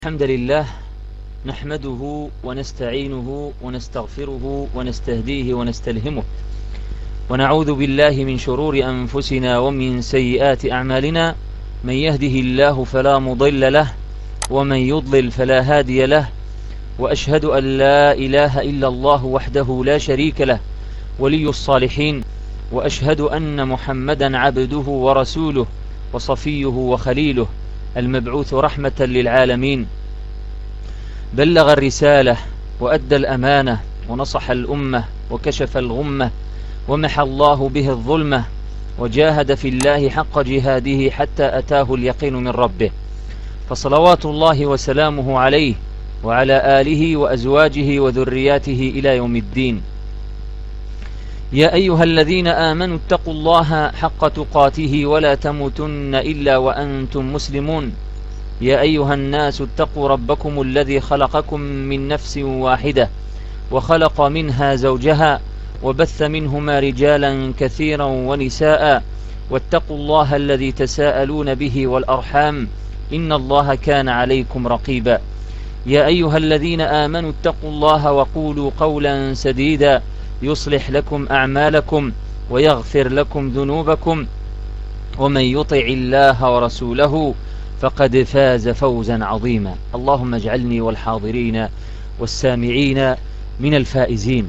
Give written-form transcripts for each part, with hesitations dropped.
الحمد لله نحمده ونستعينه ونستغفره ونستهديه ونستلهمه ونعوذ بالله من شرور أنفسنا ومن سيئات أعمالنا. من يهده الله فلا مضل له ومن يضلل فلا هادي له، وأشهد أن لا إله إلا الله وحده لا شريك له ولي الصالحين، وأشهد أن محمدا عبده ورسوله وصفيه وخليله المبعوث رحمة للعالمين. بلغ الرسالة وأدى الأمانة ونصح الأمة وكشف الغمة ومحى الله به الظلمة، وجاهد في الله حق جهاده حتى أتاه اليقين من ربه، فصلوات الله وسلامه عليه وعلى آله وأزواجه وذرياته إلى يوم الدين. يا أيها الذين آمنوا اتقوا الله حق تقاته ولا تموتن إلا وأنتم مسلمون. يا أيها الناس اتقوا ربكم الذي خلقكم من نفس واحدة وخلق منها زوجها وبث منهما رجالا كثيرا ونساء، واتقوا الله الذي تساءلون به والأرحام إن الله كان عليكم رقيبا. يا أيها الذين آمنوا اتقوا الله وقولوا قولا سديدا يصلح لكم أعمالكم ويغفر لكم ذنوبكم، ومن يطع الله ورسوله فقد فاز فوزا عظيما. اللهم اجعلني والحاضرين والسامعين من الفائزين.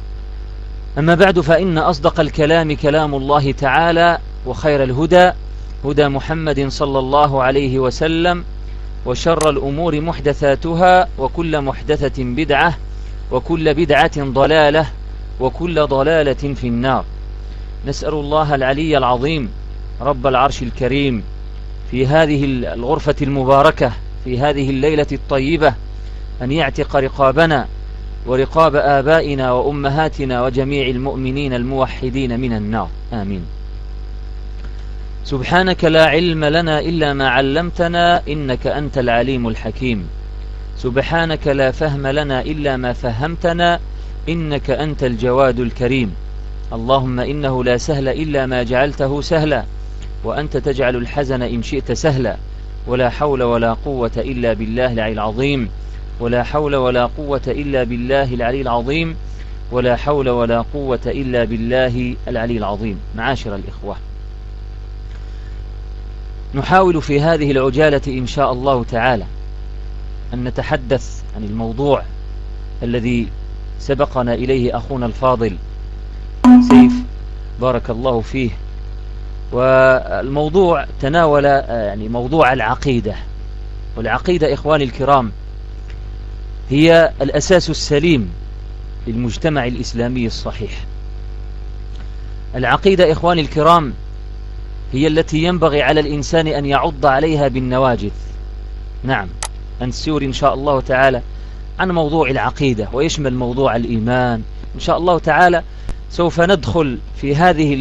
أما بعد، فإن أصدق الكلام كلام الله تعالى، وخير الهدى هدى محمد صلى الله عليه وسلم، وشر الأمور محدثاتها، وكل محدثة بدعة، وكل بدعة ضلالة، وكل ضلالة في النار. نسأل الله العلي العظيم رب العرش الكريم في هذه الغرفة المباركة في هذه الليلة الطيبة أن يعتق رقابنا ورقاب آبائنا وأمهاتنا وجميع المؤمنين الموحدين من النار، آمين. سبحانك لا علم لنا إلا ما علمتنا إنك أنت العليم الحكيم. سبحانك لا فهم لنا إلا ما فهمتنا إنك أنت الجواد الكريم. اللهم إنه لا سهل إلا ما جعلته سهلا، وأنت تجعل الحزن إن شئت سهلا. ولا حول ولا قوة إلا بالله العلي العظيم. ولا حول ولا قوة إلا بالله العلي العظيم. ولا حول ولا قوة إلا بالله العلي العظيم. معاشر الإخوة، نحاول في هذه العجالة إن شاء الله تعالى أن نتحدث عن الموضوع الذي سبقنا إليه أخونا الفاضل سيف بارك الله فيه. والموضوع تناول موضوع العقيدة. والعقيدة إخواني الكرام هي الأساس السليم للمجتمع الإسلامي الصحيح. العقيدة إخواني الكرام هي التي ينبغي على الإنسان أن يعض عليها بالنواجذ. نعم، نسير إن شاء الله تعالى عن موضوع العقيدة، ويشمل موضوع الإيمان إن شاء الله تعالى. سوف ندخل في هذه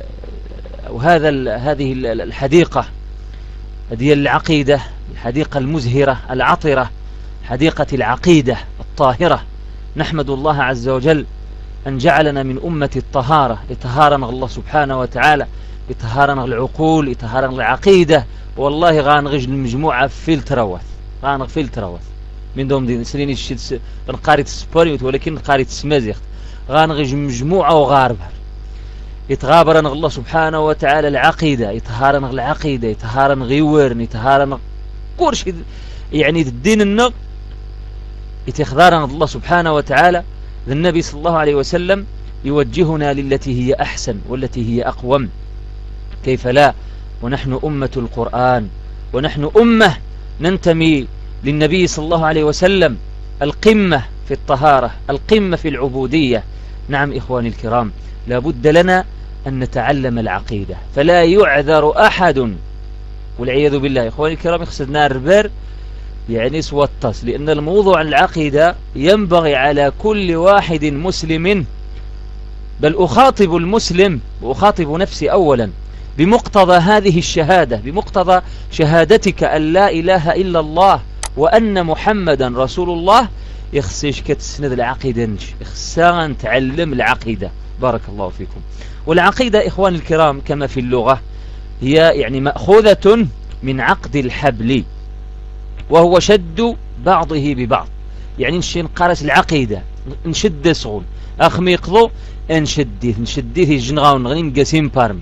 الحديقة، هذه العقيدة، الحديقة المزهرة العطرة، حديقة العقيدة الطاهرة. نحمد الله عز وجل أن جعلنا من أمة الطهارة. يطهرنا الله سبحانه وتعالى، يطهرنا العقول، يطهرنا العقيدة. والله غانغج المجموعة فيلتروث من دوم دين سنين الشيء قارئ السبوريوت، ولكن قارئ السمازيخت غانغج مجموعة وغاربة. يتغابرنا الله سبحانه وتعالى العقيدة، يطهرنا العقيدة، يطهرنا غيورن، يطهرنا كورش الدين النق، يتخذرنا الله سبحانه وتعالى. النبي صلى الله عليه وسلم يوجهنا للتي هي أحسن والتي هي أقوم. كيف لا ونحن أمة القرآن، ونحن أمة ننتمي للنبي صلى الله عليه وسلم، القمة في الطهارة، القمة في العبودية. نعم إخواني الكرام، لا بد لنا أن نتعلم العقيدة، فلا يعذر أحد والعياذ بالله. إخواني الكرام، يخصدنا الربر سوطس، لأن الموضوع عن العقيدة ينبغي على كل واحد مسلم، بل أخاطب المسلم وأخاطب نفسي أولا بمقتضى هذه الشهادة، بمقتضى شهادتك أن لا إله إلا الله وأن محمدا رسول الله. يخصيش كتسند العقيدة، يخصان تعلم العقيدة. بارك الله فيكم. والعقيدة إخواني الكرام كما في اللغة هي مأخوذة من عقد الحبل. وهو شد بعضه ببعض. يعني نشي نقارس العقيدة نشد صغول أخمي يقضو نشديه الجنغاو نغني نقاسين بارمي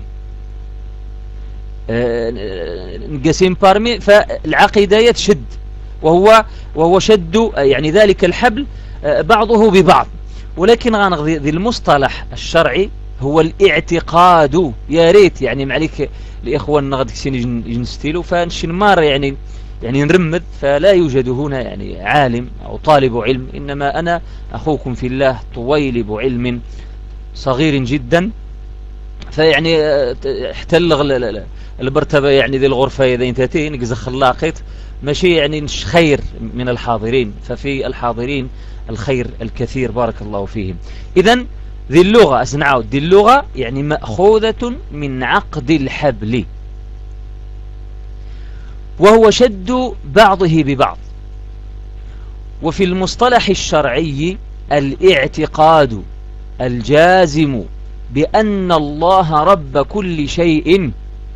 نقاسين بارمي، فالعقيدة يتشد وهو شد يعني ذلك الحبل بعضه ببعض. ولكن غنغذي ذي المصطلح الشرعي هو الاعتقاد. يا ريت يعني معليك الإخوان نغد كسين ينستيلو فنشنمار يعني نرمد، فلا يوجد هنا يعني عالم أو طالب علم، إنما أنا أخوكم في الله طويلب علم صغير جدا. فيعني احتلغ البرتبة يعني ذي الغرفة إذا انتهتين نقز خلاقيت ماشي يعني نش خير من الحاضرين، ففي الحاضرين الخير الكثير بارك الله فيهم. إذن ذي اللغة أسنعوا ذي اللغة يعني مأخوذة من عقد الحبل، وهو شد بعضه ببعض. وفي المصطلح الشرعي الاعتقاد الجازم بأن الله رب كل شيء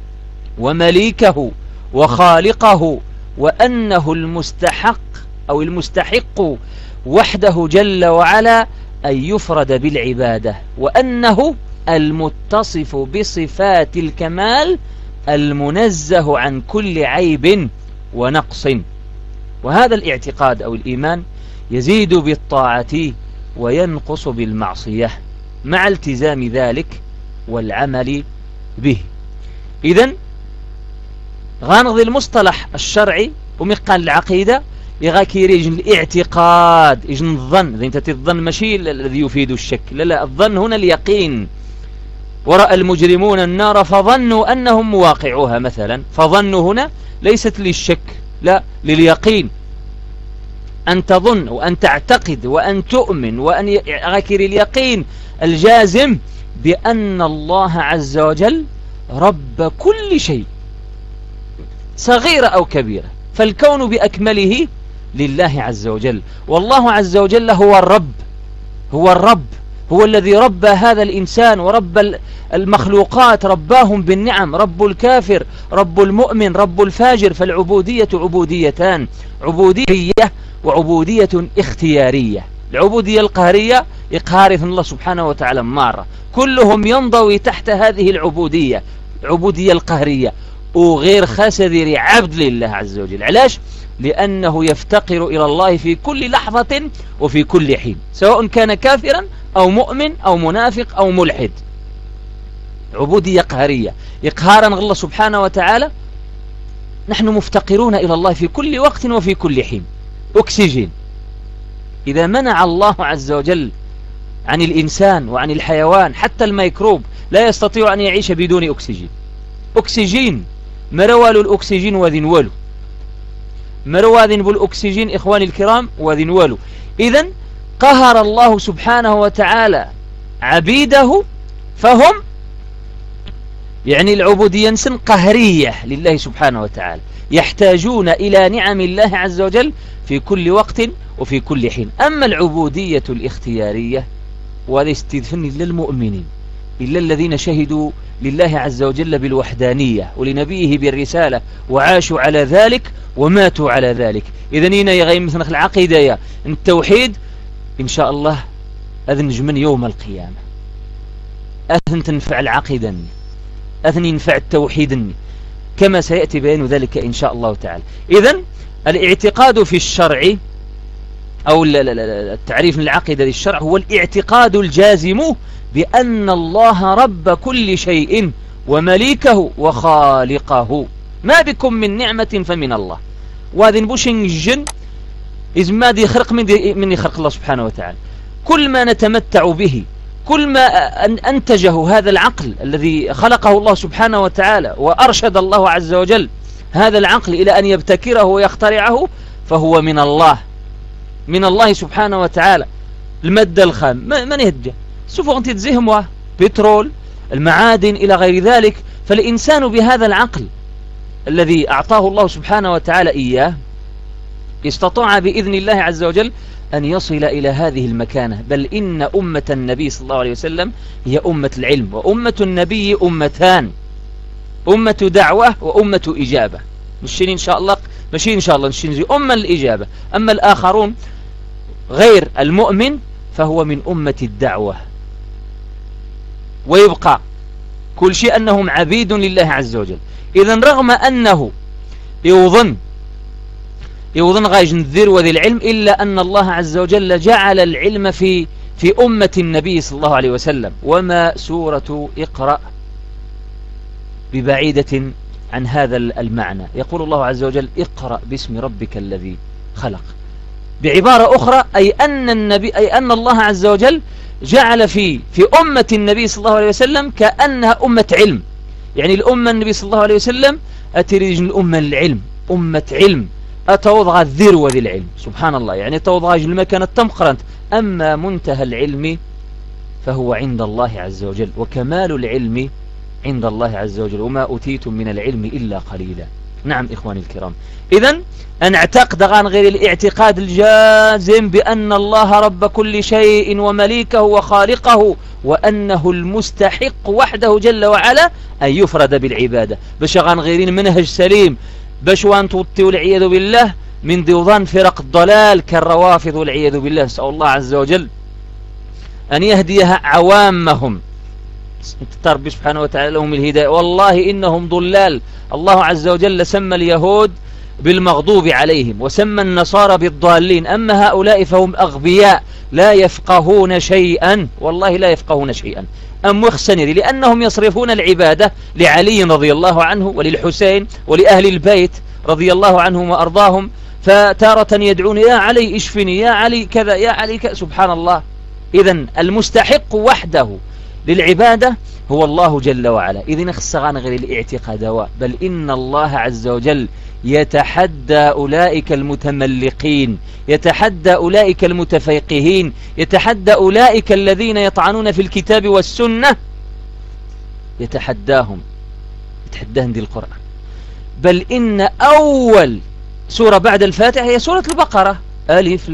ومليكه وخالقه، وأنه المستحق أو المستحق وحده جل وعلا أن يفرد بالعبادة، وأنه المتصف بصفات الكمال المنزه عن كل عيب ونقص. وهذا الاعتقاد أو الإيمان يزيد بالطاعة وينقص بالمعصية مع التزام ذلك والعمل به. إذن غانغذي المصطلح الشرعي ومقال العقيدة يغاكير يجن الاعتقاد، يجن الظن. إذا انت الظن ماشي الذي يفيد الشك، لا الظن هنا اليقين. ورأى المجرمون النار فظنوا أنهم مواقعوها مثلا، فظنوا هنا ليست للشك، لا لليقين. أن تظن وأن تعتقد وأن تؤمن وأن يغاكير اليقين الجازم بأن الله عز وجل رب كل شيء صغيرة أو كبيرة، فالكون بأكمله لله عز وجل. والله عز وجل هو الرب، هو الذي ربى هذا الإنسان ورب المخلوقات، رباهم بالنعم، رب الكافر رب المؤمن رب الفاجر. فالعبودية عبوديتان، عبودية وعبودية اختيارية. العبودية القهرية إقهار الله سبحانه وتعالى مرة، كلهم ينضوي تحت هذه العبودية القهرية، وغير خاسذر عبد لله عز وجل. علاش؟ لأنه يفتقر إلى الله في كل لحظة وفي كل حين، سواء كان كافرا أو مؤمن أو منافق أو ملحد. عبودية قهرية إقهارا الله سبحانه وتعالى. نحن مفتقرون إلى الله في كل وقت وفي كل حين. أكسجين، إذا منع الله عز وجل عن الإنسان وعن الحيوان حتى الميكروب لا يستطيع أن يعيش بدون أكسجين. أكسجين مروال الأكسجين وذنوال، مروال بالأكسجين إخواني الكرام وذنوال. إذن قهر الله سبحانه وتعالى عبيده، فهم يعني العبودية قهرية لله سبحانه وتعالى، يحتاجون إلى نعم الله عز وجل في كل وقت وفي كل حين. أما العبودية الاختيارية وهذا استثناء للمؤمنين إلا الذين شهدوا لله عز وجل بالوحدانية ولنبيه بالرسالة وعاشوا على ذلك وماتوا على ذلك. إذن هنا يغيم مثل العقيدة التوحيد إن شاء الله أذن نجمن يوم القيامة، أذن تنفع العقيدة، أذن ينفع التوحيد، كما سيأتي بيان ذلك إن شاء الله تعالى. إذن الاعتقاد في الشرع أو التعريف من العقيدة للشرع هو الاعتقاد الجازم بأن الله رب كل شيء ومليكه وخالقه، ما بكم من نعمة فمن الله. وهذا بوشن الجن إذ ما دي خلق من يخلق الله سبحانه وتعالى. كل ما نتمتع به، كل ما أنتجه هذا العقل الذي خلقه الله سبحانه وتعالى وأرشد الله عز وجل هذا العقل إلى أن يبتكره ويخترعه، فهو من الله سبحانه وتعالى. المادة الخام من يهجى سوف أنت تزهمها بترول المعادن إلى غير ذلك. فالإنسان بهذا العقل الذي أعطاه الله سبحانه وتعالى إياه استطاع بإذن الله عز وجل أن يصل إلى هذه المكانة. بل إن أمة النبي صلى الله عليه وسلم هي أمة العلم، وأمة النبي أمتان، أمة دعوة وأمة إجابة. نشيني إن شاء الله ماشي إن شاء الله نشيني أمة الإجابة. أما الآخرون غير المؤمن فهو من أمة الدعوة، ويبقى كل شيء أنهم عبيد لله عز وجل. إذن رغم أنه يوظن غايج نذير وذي العلم، إلا أن الله عز وجل جعل العلم في أمة النبي صلى الله عليه وسلم. وما سورة اقرأ ببعيدة عن هذا المعنى. يقول الله عز وجل اقرأ باسم ربك الذي خلق. بعبارة أخرى أي أن الله عز وجل جعل في أمة النبي صلى الله عليه وسلم كأنها أمة علم. يعني الأمة النبي صلى الله عليه وسلم أتريد الأمة العلم، أمة علم أتوضع الذروة ذي العلم. سبحان الله، يعني توضع المكان التمقرنت. أما منتهى العلم فهو عند الله عز وجل، وكمال العلم عند الله عز وجل. وما أوتيتم من العلم إلا قليلا. نعم إخواني الكرام، إذن أن اعتقد عن غير الاعتقاد الجازم بأن الله رب كل شيء ومليكه وخالقه، وأنه المستحق وحده جل وعلا أن يفرد بالعبادة. باش عن غيرين منهج سليم باش وان توطي والعياذ بالله من ضيوضان فرق الضلال كالروافض والعياذ بالله. نسأل الله عز وجل أن يهديها عوامهم، ربي سبحانه وتعالى لهم الهداية. والله إنهم ضلال. الله عز وجل سمى اليهود بالمغضوب عليهم وسمى النصارى بالضالين. أما هؤلاء فهم أغبياء لا يفقهون شيئا، والله لا يفقهون شيئا. أم وخسنري لأنهم يصرفون العبادة لعلي رضي الله عنه وللحسين ولأهل البيت رضي الله عنهم وأرضاهم، فتارة يدعون يا علي اشفني، يا علي كذا، يا علي كذا. سبحان الله. إذن المستحق وحده للعبادة هو الله جل وعلا. إذن خصغان غير الاعتقاد، بل إن الله عز وجل يتحدى أولئك المتملقين، يتحدى أولئك المتفيقهين، يتحدى أولئك الذين يطعنون في الكتاب والسنة، يتحداهم دي القرآن. بل إن أول سورة بعد الفاتحة هي سورة البقرة. ألف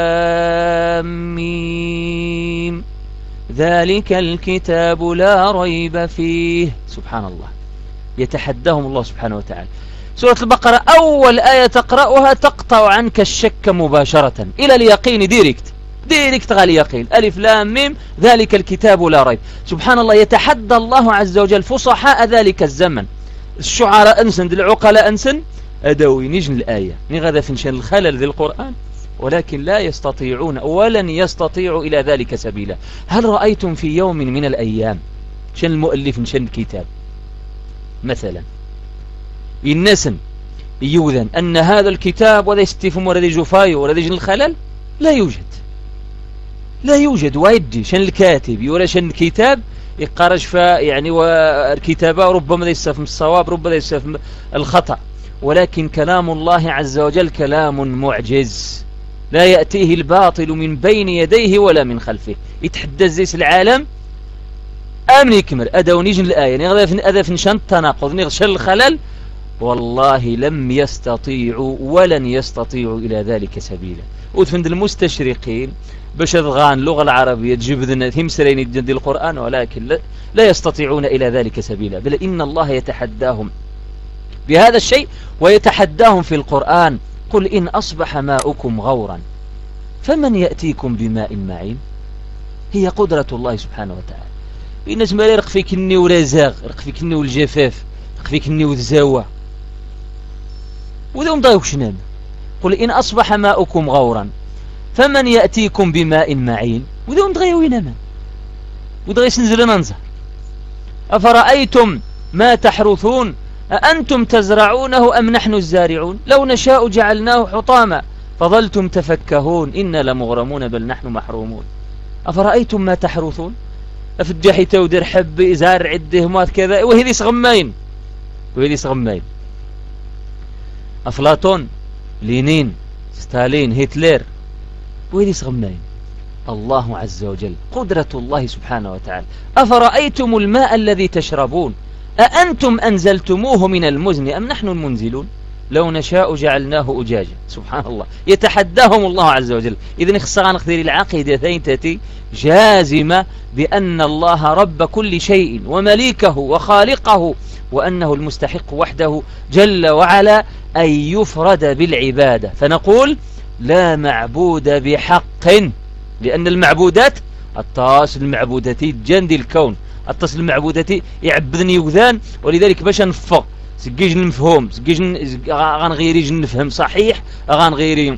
لام ميم ذلك الكتاب لا ريب فيه. سبحان الله، يتحداهم الله سبحانه وتعالى. سورة البقرة أول آية تقرأها تقطع عنك الشك مباشرة إلى اليقين. ديريكت غالي يقين. ألف لام ميم ذلك الكتاب لا ريب. سبحان الله، يتحدى الله عز وجل فصحاء ذلك الزمن. الشعراء أنسن، العقلاء أنسن، أدوي نجن الآية نغذا فنشان الخلل ذي القرآن، ولكن لا يستطيعون ولن يستطيعوا إلى ذلك سبيلا. هل رأيتم في يوم من الأيام شان المؤلف نشان الكتاب مثلا النسن يوذن أن هذا الكتاب وذا يستفهم وذا جفايو وذا جن الخلل؟ لا يوجد وايدي شان الكاتب ولا شان الكتاب يقارج يعني والكتابة ربما يستفهم الصواب ربما يستفهم الخطأ، ولكن كلام الله عز وجل كلام معجز لا يأتيه الباطل من بين يديه ولا من خلفه. يتحدى زيس العالم أمن يكمل أدو نيجن الآية أذف نشان التناقض نغشل الخلل، والله لم يستطيعوا ولن يستطيعوا إلى ذلك سبيلا. وتفند المستشرقين باش أضغان اللغة العربية تجيب ذنة همسرين يجد القرآن، ولكن لا يستطيعون إلى ذلك سبيلا. بل إن الله يتحداهم بهذا الشيء ويتحداهم في القرآن. قل إن أصبح ماؤكم غورا فمن يأتيكم بماء معين. هي قدرة الله سبحانه وتعالى. الناس ما يرق فيك الني ورزاغ، يرق فيك الني والجفاف، يرق فيك الني والزاوة وذوم ضايق شنان. قل إن أصبح ماؤكم غورا فمن يأتيكم بماء معين وذوم ضغيوين من وضغي سنزل ننزل. أفرأيتم ما تحرثون أأنتم تزرعونه أم نحن الزارعون لو نشاء جعلناه حطاما فظلتم تفكهون إنا لمغرمون بل نحن محرومون. أفرأيتم ما تحرثون أفجحي تودر حب إزار عدهمات كذا وهذه صغمين أفلاطون لينين ستالين هتلر وهذه صغمين. الله عز وجل قدرة الله سبحانه وتعالى. أفرأيتم الماء الذي تشربون أأنتم أنزلتموه من المزن أم نحن المنزلون لو نشاء جعلناه أجاجا. سبحان الله، يتحداهم الله عز وجل. إذن خصغان خذير العقيدة ثين تأتي جازمة بأن الله رب كل شيء ومليكه وخالقه وأنه المستحق وحده جل وعلا أن يفرد بالعبادة. فنقول لا معبود بحق، لأن المعبودات التصل المعبودتي جندي الكون، التصل المعبودتي يعبدني وذان، ولذلك باش نفق سكيج نفهم سكيج غنغيري نفهم صحيح، غنغيري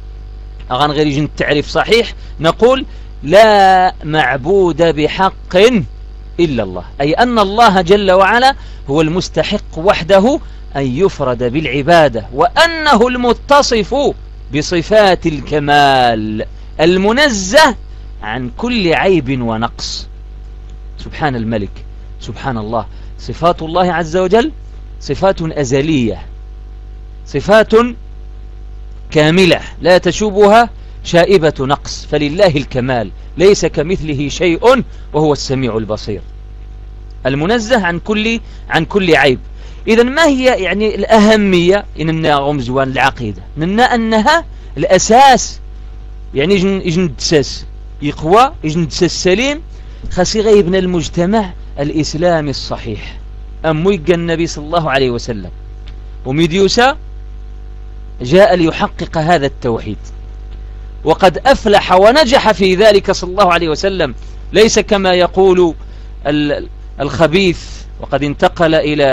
التعريف صحيح، نقول لا معبود بحق إلا الله، أي أن الله جل وعلا هو المستحق وحده أن يفرد بالعبادة، وأنه المتصف بصفات الكمال المنزه عن كل عيب ونقص. سبحان الملك، سبحان الله. صفات الله عز وجل صفات أزلية، صفات كاملة لا تشوبها شائبة نقص، فلله الكمال، ليس كمثله شيء وهو السميع البصير المنزه عن كل عيب. إذا ما هي يعني الأهمية إننا غمزوان العقيدة؟ أنها الأساس، يعني يجندسس يقوى، يجندسس سليم، خاص يبنى المجتمع الإسلامي الصحيح. أمويق النبي صلى الله عليه وسلم وميديوسا جاء ليحقق هذا التوحيد، وقد أفلح ونجح في ذلك صلى الله عليه وسلم، ليس كما يقول الخبيث وقد انتقل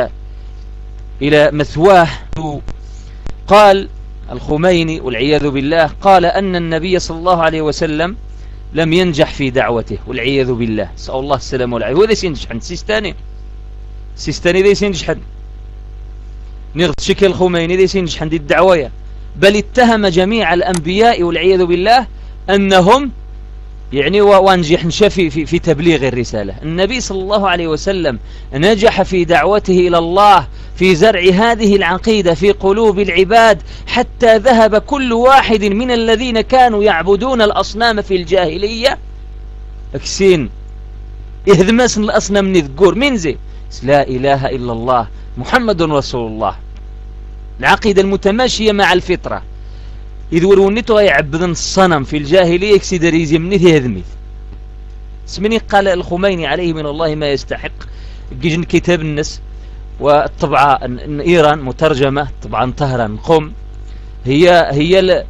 إلى مثواه. قال الخميني والعياذ بالله، قال أن النبي صلى الله عليه وسلم لم ينجح في دعوته والعياذ بالله، سأل الله السلام والعافية. هو ذا سينجح عند سيستاني ذا سينجح نغط شكل الخميني ذا سينجح عند الدعوية، بل اتهم جميع الأنبياء والعياذ بالله أنهم يعني وانجح في تبليغ الرسالة. النبي صلى الله عليه وسلم نجح في دعوته إلى الله، في زرع هذه العقيدة في قلوب العباد، حتى ذهب كل واحد من الذين كانوا يعبدون الأصنام في الجاهلية أكسين إهدماس الأصنام نذكور منزي لا إله إلا الله محمد رسول الله، العقيدة المتماشية مع الفطرة. إذ ورونيتو يعبدن الصنم في الجاهلية يكسيدر يزمنيت يهدميت. سمني قال الخميني عليه من الله ما يستحق، جيجن كتاب الناس والطبعة إيران مترجمة طبعا طهران قم، هي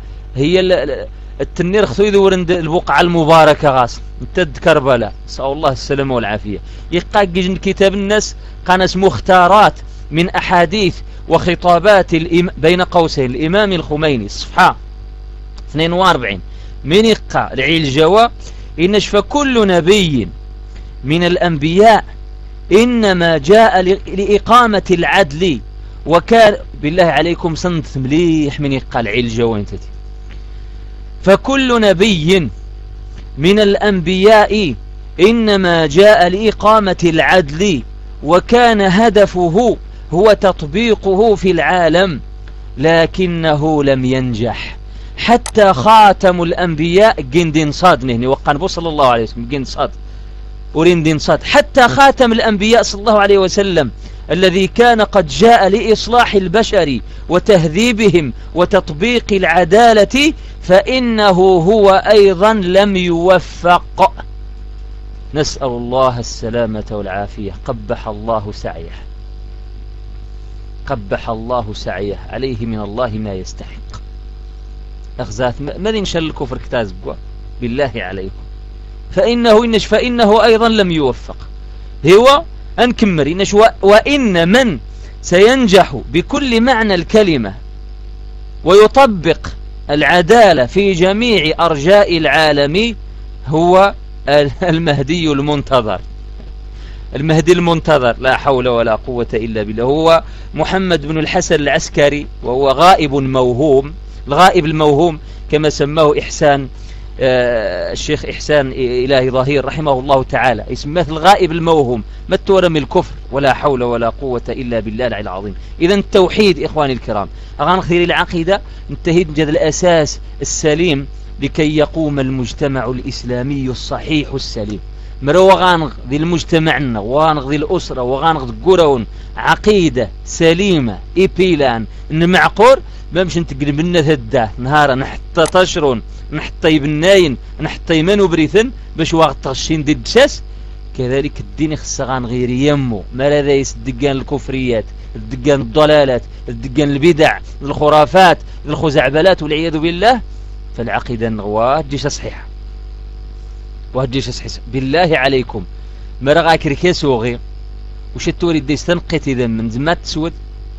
التنير خذو يدورن البقعة المباركة غاص امتد كربلاء، سأل الله السلامة والعافية. يقع جيجن كتاب الناس قانس مختارات من أحاديث وخطابات بين قوسين الإمام الخميني، الصفحة 42 من يقع العيل جوا إنش فكل نبي من الأنبياء إنما جاء لإقامة العدل، وكان بالله عليكم صنت مليح من يقع العيل جوا انتدي. فكل نبي من الأنبياء إنما جاء لإقامة العدل، وكان هدفه هو تطبيقه في العالم، لكنه لم ينجح حتى خاتم الأنبياء جندين صاد نهني وقان صلى الله عليه وسلم جند صاد ورندين صاد، حتى خاتم الأنبياء صلى الله عليه وسلم الذي كان قد جاء لإصلاح البشر وتهذيبهم وتطبيق العدالة، فإنه هو أيضا لم يوفق. نسأل الله السلامة والعافية. قبح الله سعيه، قبح الله سعيه، عليه من الله ما يستحق. أخزات ماذا نشل الكفر كتاز بقى بالله عليكم، فإنه أيضا لم يوفق. هو أنكمر إنش وإن من سينجح بكل معنى الكلمة ويطبق العدالة في جميع أرجاء العالم هو المهدي المنتظر. المهدي المنتظر لا حول ولا قوة إلا بالله هو محمد بن الحسن العسكري، وهو غائب موهوم، الغائب الموهوم كما سماه إحسان الشيخ إحسان إلهي ظهير رحمه الله تعالى، اسمه الغائب الموهوم، ما تورم الكفر ولا حول ولا قوة إلا بالله العلي العظيم. إذن التوحيد إخواني الكرام أغان خير العقيدة انتهيت جد الأساس السليم لكي يقوم المجتمع الإسلامي الصحيح السليم. مرو غانغ ذي المجتمعنا وغانغ ذي الأسرة وغانغ ذي قرون عقيدة سليمة إبيلان إن معقور ما مش نتقلب لنا ذا نهارا نحطى تشرون نحطى يبناين نحطى يمن وبريثن باش واغد تغشين دي الدشاس كذلك الدين خصغان غير يمو ما لديس الدقان الكفريات، الدقان الضلالات، الدقان البدع، الخرافات، الخزعبلات والعياذ بالله. فالعقيدة نغواه جيش صحيحة وهجيش صحيح. بالله عليكم ما رغا كركيس وغي وش تريد يستنقت إذا من زمات تسود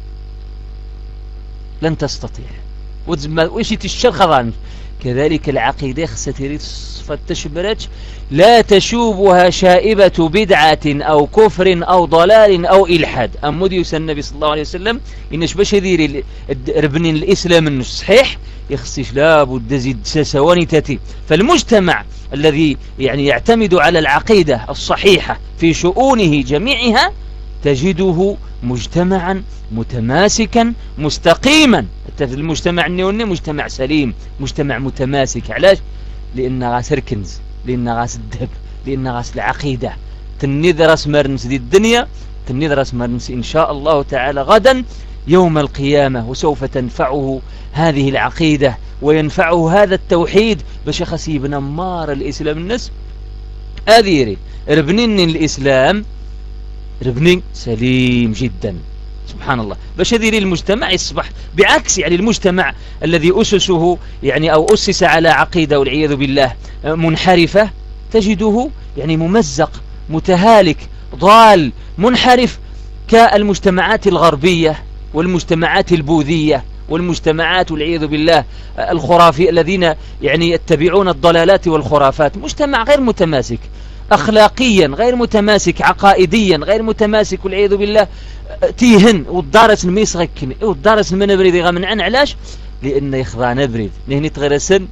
لن تستطيع وش تشرخضان. كذلك العقيدة خستريد صفة تشبرج لا تشوبها شائبة بدعة أو كفر أو ضلال أو إلحاد. أمود يسأل النبي صلى الله عليه وسلم إنش باش يدير ربني الإسلام إنه صحيح يخصيش لابد زيد سواني تاتي. فالمجتمع الذي يعني يعتمد على العقيدة الصحيحة في شؤونه جميعها تجده مجتمعا متماسكا مستقيما. المجتمع النيوني مجتمع سليم، مجتمع متماسك. علاش؟ لأن غاس ركنز، لأن غاس الذهب، لأن غاس العقيدة. تنيذ راس مرنس دي الدنيا، تنيذ راس مرنس إن شاء الله تعالى غدا يوم القيامة، وسوف تنفعه هذه العقيدة وينفعه هذا التوحيد باش خسيبنا مار الإسلام الناس أذيري ربنين الإسلام ربني سليم جدا. سبحان الله. باش هذه المجتمع يصبح بعكس يعني المجتمع الذي أسسه يعني أو أسس على عقيدة والعياذ بالله منحرفة تجده يعني ممزق متهالك ضال منحرف كالمجتمعات الغربية والمجتمعات البوذية والمجتمعات والعياذ بالله الخرافي الذين يعني يتبعون الضلالات والخرافات. مجتمع غير متماسك أخلاقيا، غير متماسك عقائديا، غير متماسك والعياذ بالله تيهن والدارس الميسغكن والدارس من بريد غمن عن. علاش؟ لأن يخضعنا بريد نهني تغرسن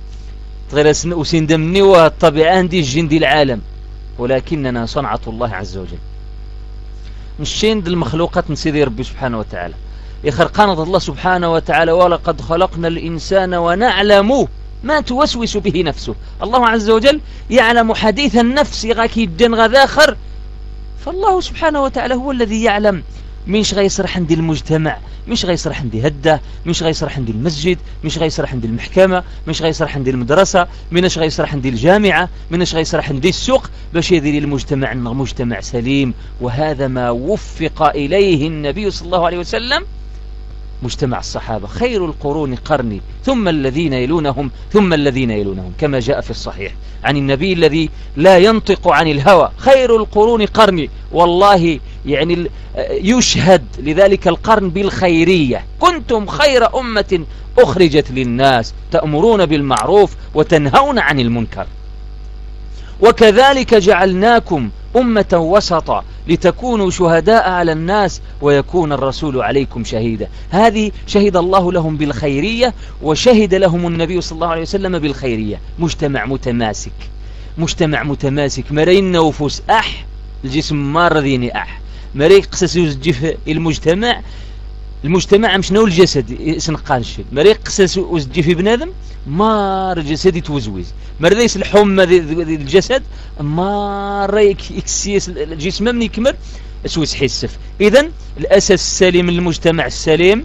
وسندمني والطبيعة عندي الجندي العالم، ولكننا صنعة الله عز وجل مشين دي المخلوقات نسيدي ربي سبحانه وتعالى. يخرقنا الله سبحانه وتعالى ولقد خلقنا الإنسان ونعلم ما توسوس به نفسه. الله عز وجل يعلم حديث النفس يغاكي الدين غذاخر. فالله سبحانه وتعالى هو الذي يعلم مش غيصرح عندي المجتمع، مش غيصرح عندي هدة، مش غيصرح عندي المسجد، مش غيصرح عندي المحكمة، مش غيصرح عندي المدرسة، منش غيصرح عندي الجامعة، منش غيصرح عندي السوق باش يدير المجتمع مجتمع سليم. وهذا ما وفق إليه النبي صلى الله عليه وسلم. مجتمع الصحابة خير القرون قرني ثم الذين يلونهم ثم الذين يلونهم، كما جاء في الصحيح عن النبي الذي لا ينطق عن الهوى خير القرون قرني. والله يعني يشهد لذلك القرن بالخيرية. كنتم خير أمة أخرجت للناس تأمرون بالمعروف وتنهون عن المنكر وكذلك جعلناكم أمة وسطا لتكونوا شهداء على الناس ويكون الرسول عليكم شهيدا. هذه شهد الله لهم بالخيرية وشهد لهم النبي صلى الله عليه وسلم بالخيرية. مجتمع متماسك، مجتمع متماسك مرين نوفوس الجسم ما رضيني مريك قسس يوزجف المجتمع مش نو الجسد سنقانش مريق قسس وزجي في بنادم ما الجسد يتوزوز مريس الحمى الجسد ما ريك يكسيس الجسم من يكمل اسوس حسف. اذن الاساس السليم للمجتمع السليم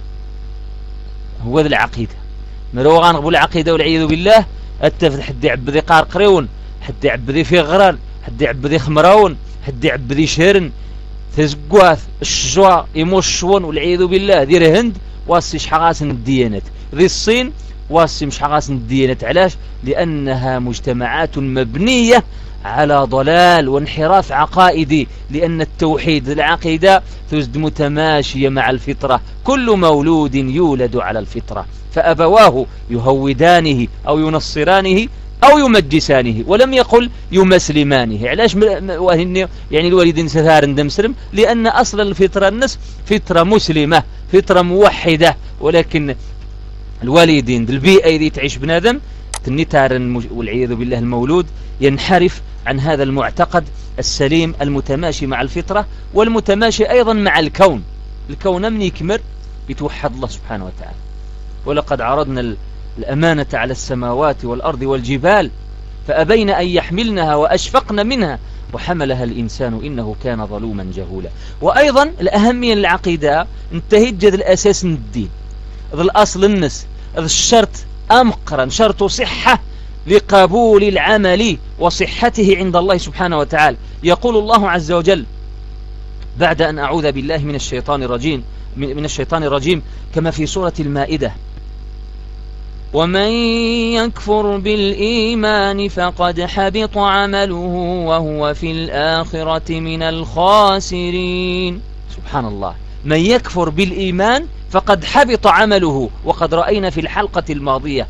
هو ذا العقيده. مرو غنقبل العقيده والعياذ بالله اتفد حد يعبدي قارقريون، حد يعبدي في غرال، حد يعبدي خمراون، حد يعبدي شهرن تزقواث الشجوا يموشون والعياذ بالله دير هند واسي شحغاسن الديانات ذي الصين واسي مش حغاسن الديانات. علاش؟ لأنها مجتمعات مبنية على ضلال وانحراف عقائدي، لأن التوحيد العقيدة تزد متماشية مع الفطرة. كل مولود يولد على الفطرة فأبواه يهودانه أو ينصرانه أو يمجسانه، ولم يقل يمسلمانه. علاش يعني الوالدين ستار دمسلم؟ لأن أصل الفطرة الناس فطرة مسلمة فطرة موحدة، ولكن الوالدين البيئة اللي تعيش بنادم تنتار والعياذ بالله المولود ينحرف عن هذا المعتقد السليم المتماشي مع الفطرة والمتماشي أيضا مع الكون. الكون من يكمر يتوحد الله سبحانه وتعالى. ولقد عرضنا الأمانة على السماوات والأرض والجبال فأبين أن يحملنها وأشفقن منها وحملها الإنسان إنه كان ظلوما جهولا. وأيضا الأهمية للعقيدة انتهجد الأساس من الدين، ذا الأصل النس، ذا الشرط أمقرا شرط صحة لقبول العمل وصحته عند الله سبحانه وتعالى. يقول الله عز وجل بعد أن أعوذ بالله من الشيطان الرجيم كما في سورة المائدة: ومن يكفر بالإيمان فقد حبط عمله وهو في الآخرة من الخاسرين. سبحان الله، من يكفر بالإيمان فقد حبط عمله. وقد رأينا في الحلقة الماضية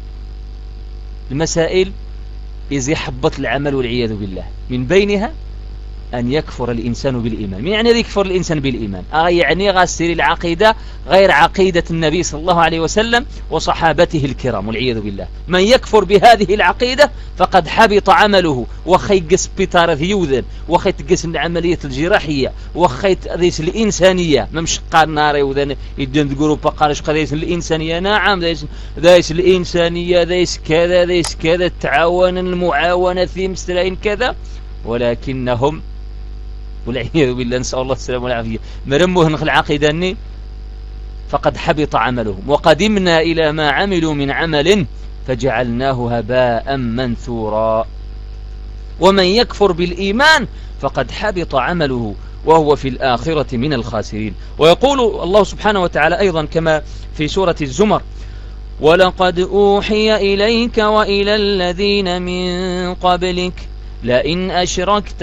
المسائل إذ يحبط العمل والعياذ بالله، من بينها أن يكفر الإنسان بالإيمان. من يعني يكفر الإنسان بالإيمان؟ يعني غسر العقيدة غير عقيدة النبي صلى الله عليه وسلم وصحابته الكرام والعياذ بالله. من يكفر بهذه العقيدة فقد حبط عمله. وخيقس بطارة يوذن وخيتقس العملية الجراحية وخيت الإنسانية ممشقى النار يوذن يدن تقولوا بقارش قديس الإنسانية. نعم ذيس الإنسانية ذيس كذا التعاون المعاونة في مستلين كذا، ولكنهم والعياذ بالله نسأل الله السلامة والعافية مرموهن العقيدة فقد حبط عملهم وقدمنا إلى ما عملوا من عمل فجعلناه هباء منثورا. ومن يكفر بالإيمان فقد حبط عمله وهو في الآخرة من الخاسرين. ويقول الله سبحانه وتعالى أيضا كما في سورة الزمر: ولقد أوحي إليك وإلى الذين من قبلك لئن أشركت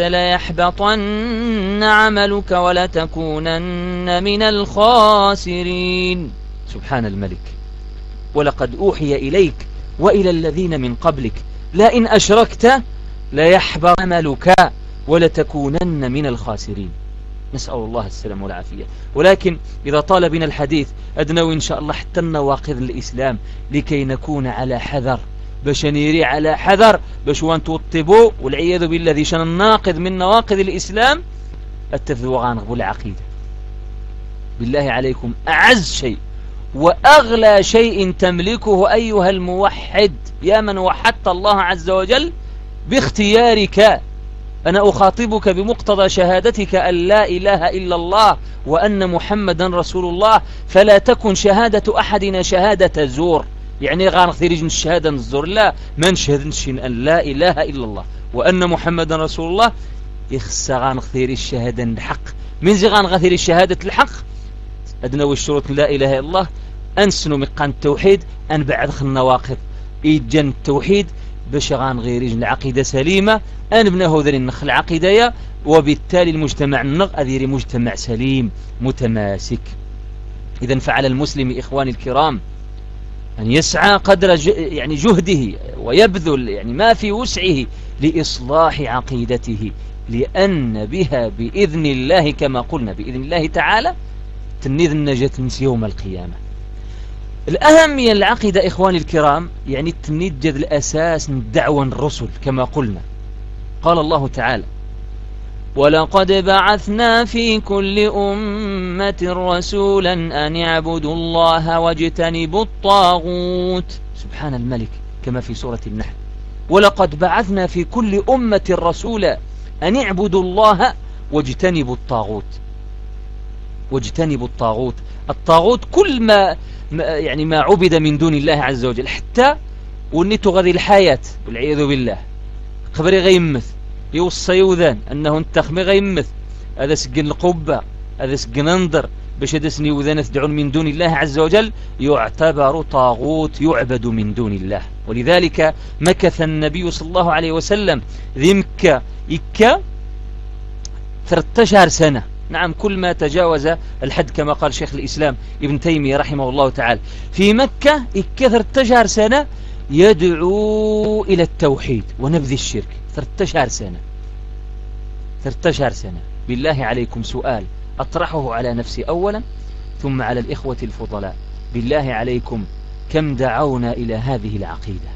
ليحبطن عملك ولتكونن من الخاسرين. سبحان الملك. ولقد أوحي إليك وإلى الذين من قبلك لئن أشركت ليحبط عملك ولتكونن من الخاسرين. نسأل الله السلامة والعافية. ولكن إذا طال بنا الحديث أدنوي إن شاء الله حتى النواقض الإسلام لكي نكون على حذر، باش نيري على حذر باش وانتوطبوا والعياذ بالله ذي شان الناقض من نواقض الإسلام التذوغان غبو العقيدة. بالله عليكم أعز شيء وأغلى شيء تملكه أيها الموحد يا من وحدت الله عز وجل باختيارك، أنا أخاطبك بمقتضى شهادتك أن لا إله إلا الله وأن محمدا رسول الله، فلا تكن شهادة أحدنا شهادة زور. يعني غانغثير يجن الشهادة الزور، لا، ما نشهدش أن لا إله إلا الله وأن محمدا رسول الله. يخص غانغثير الشهادة الحق. من زي غانغثير الشهادة الحق أدنى والشروط لا إله إلا الله أنسنوا مقان التوحيد أن بعد النواقض إيجان التوحيد باش غانغير يجن العقيدة سليمة أن بناه ذري النخل عقيدة، وبالتالي المجتمع النغ أذيري مجتمع سليم متماسك. إذن فعلى المسلم إخواني الكرام أن يسعى قدر يعني جهده ويبذل يعني ما في وسعه لإصلاح عقيدته، لأن بها بإذن الله كما قلنا بإذن الله تعالى تنيذ النجاة من يوم القيامة. الأهمية العقيدة إخواني الكرام يعني التنيد جذ الأساس من دعوة الرسل كما قلنا. قال الله تعالى: ولقد بعثنا في كل أمة رسولا أن يعبدوا الله واجتنبوا الطاغوت. سبحان الملك كما في سورة النحل: ولقد بعثنا في كل أمة رسولا أن يعبدوا الله واجتنبوا الطاغوت. واجتنبوا الطاغوت، الطاغوت كل ما يعني ما عبد من دون الله عز وجل، حتى ونيتو غذي الحياة والعياذ بالله خبري غيمث يوصى يوذان أنه انتخمي غيمث هذا سجن القبة هذا سجن انظر باش هدسني وذان تدعون من دون الله عز وجل يعتبر طاغوت يعبد من دون الله. ولذلك مكث النبي صلى الله عليه وسلم ذي مكة إكا 13 سنة. نعم، كل ما تجاوز الحد كما قال شيخ الإسلام ابن تيمية رحمه الله تعالى في مكة إكا 13 سنة يدعو إلى التوحيد ونبذ الشرك. 13 سنة 13 سنة. بالله عليكم سؤال أطرحه على نفسي أولا ثم على الإخوة الفضلاء، بالله عليكم كم دعونا إلى هذه العقيدة؟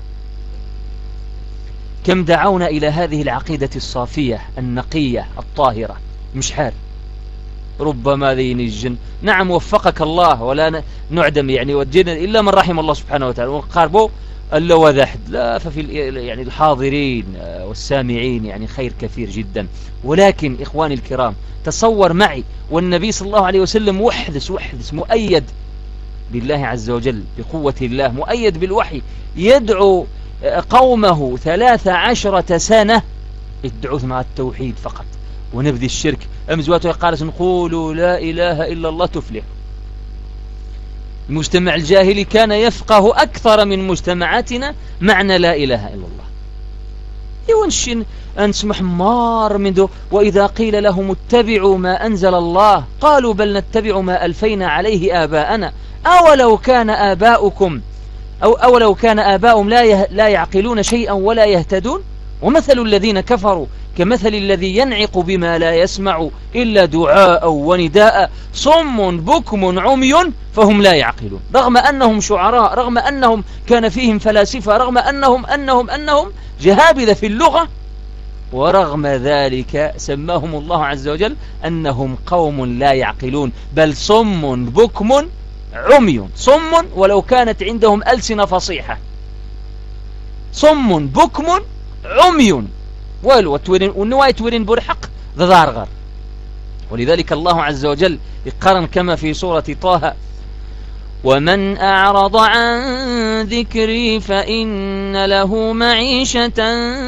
كم دعونا إلى هذه العقيدة الصافية النقية الطاهرة؟ مش حال ربما ذين الجن. نعم وفقك الله ولا نعدم يعني وجدنا إلا من رحم الله سبحانه وتعالى وقاربوا ألا وذحد لا، ففي يعني الحاضرين والسامعين يعني خير كثير جدا. ولكن إخواني الكرام تصور معي والنبي صلى الله عليه وسلم وحدث مؤيد بالله عز وجل بقوة الله، مؤيد بالوحي، يدعو قومه 13 سنة الدعوة مع التوحيد فقط ونبذي الشرك. أمزواته قالت نقولوا لا إله إلا الله تفلح. المجتمع الجاهلي كان يفقه أكثر من مجتمعاتنا معنى لا إله إلا الله. يونشن أنسم حمار من دو. وإذا قيل لهم اتبعوا ما أنزل الله قالوا بل نتبع ما ألفينا عليه آباءنا أولو كان آباؤكم أولو كان آباؤهم لا يعقلون شيئا ولا يهتدون ومثل الذين كفروا كمثل الذي ينعق بما لا يسمع إلا دعاء ونداء صم بكم عمي فهم لا يعقلون. رغم أنهم شعراء، رغم أنهم كان فيهم فلاسفة، رغم أنهم جهابذة في اللغة، ورغم ذلك سماهم الله عز وجل أنهم قوم لا يعقلون. بل صم بكم عمي، صم ولو كانت عندهم ألسنة فصيحة، صم بكم عمي والنواية تورين برحق ذارغر. ولذلك الله عز وجل يقرن كما في سورة طه: ومن أعرض عن ذكري فإن له معيشة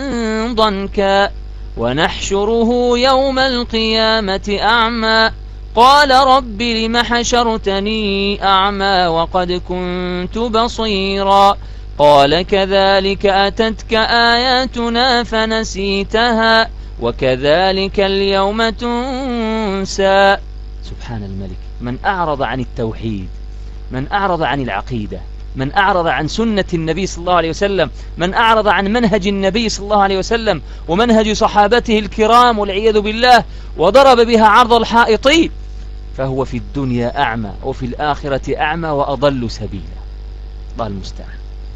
ضنكا ونحشره يوم القيامة أعمى قال رب لم حشرتني أعمى وقد كنت بصيرا قال كذلك أتتك آياتنا فنسيتها وكذلك اليوم تنسى. سبحان الملك. من أعرض عن التوحيد، من أعرض عن العقيدة، من أعرض عن سنة النبي صلى الله عليه وسلم، من أعرض عن منهج النبي صلى الله عليه وسلم ومنهج صحابته الكرام والعياذ بالله وضرب بها عرض الحائط فهو في الدنيا أعمى وفي الآخرة أعمى وأضل سبيلا. الله المستعان.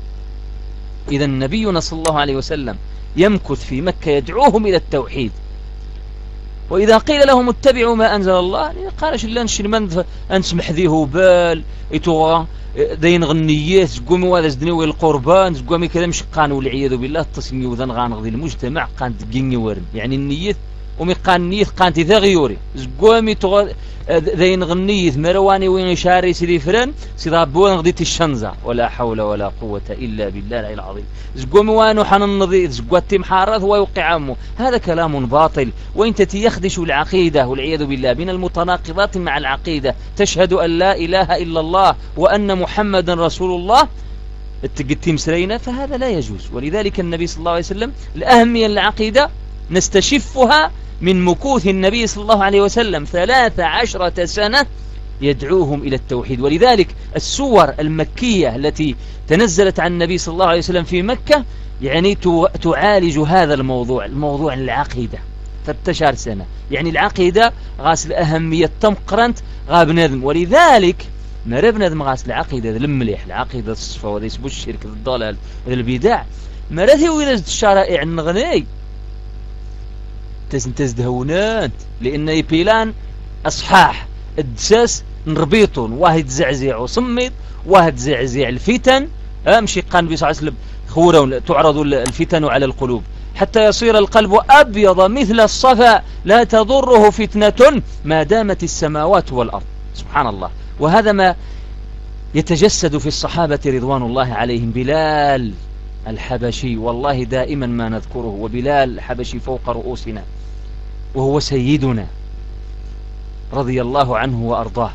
إذا نبينا صلى الله عليه وسلم يمكث في مكة يدعوهم إلى التوحيد. وإذا قيل لهم اتبعوا ما أنزل الله قالش لا نشي من أنسمح ذيه بال إتوغا دين غنيات زقومي وهذا زدنوي القربان زقومي كذا مش قانوا والعياذ بالله التصميم وذن غانغذي المجتمع قانت تقيني ورن يعني النية ومي قان نية قانت ذغيوري زقومي ذين غنية مرواني وين شاري سيدي فرن سيدا بوان غديت الشنزة ولا حول ولا قوة إلا بالله العلي العظيم. زقومي وانو حن النظيف زقوتي محارث ويوقع عمه. هذا كلام باطل وانت تيخدش العقيدة والعياذ بالله من المتناقضات مع العقيدة. تشهد أن لا إله إلا الله وأن محمد رسول الله التقتيم سرينا فهذا لا يجوز. ولذلك النبي صلى الله عليه وسلم الأهمية العقيدة نستشفها من مكوث النبي صلى الله عليه وسلم 13 سنة يدعوهم إلى التوحيد. ولذلك السور المكية التي تنزلت عن النبي صلى الله عليه وسلم في مكة يعني تعالج هذا الموضوع العقيدة 13 سنة. يعني العقيدة غاس الأهمية تمقرنت غاب نذم. ولذلك مرب نذم غاس العقيدة المليح العقيدة الصفة وذي يسبو الشرك الضلال البدع مرثي ويلزد الشرائع النغني تزدهونات لأن يبيلان أصحاح الدساس نربيطون واحد زعزيع وصمت واحد زعزيع الفتن أمشي قان بيس عسلب خورة تعرض الفتن على القلوب حتى يصير القلب أبيض مثل الصفا لا تضره فتنة ما دامت السماوات والأرض. سبحان الله. وهذا ما يتجسد في الصحابة رضوان الله عليهم. بلال الحبشي والله دائما ما نذكره وبلال الحبشي فوق رؤوسنا وهو سيدنا رضي الله عنه وأرضاه.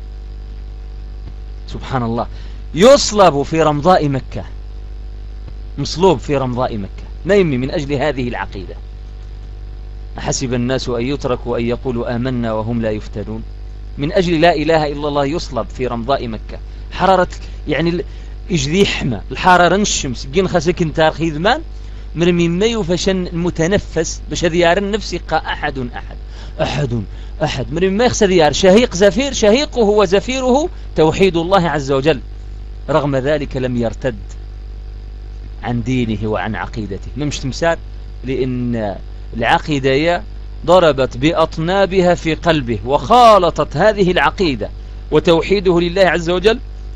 سبحان الله. يصلب في رمضاء مكة مصلوب في رمضاء مكة نيمي من أجل هذه العقيدة. أحسب الناس أن يتركوا أن يقولوا آمنا وهم لا يفتنون. من أجل لا إله إلا الله يصلب في رمضاء مكة. حرارة يعني إجذي حمى الحرارة الشمس جين خسك انتار خيذمان من مما يفشن المتنفس باش ديار النفس يقى أحد من مما يخسى ديار شهيق زفير شهيقه وزفيره توحيد الله عز وجل. رغم ذلك لم يرتد عن دينه وعن عقيدته. مش تمثال لأن العقيدة ضربت بأطنابها في قلبه وخالطت هذه العقيدة وتوحيده لله عز وجل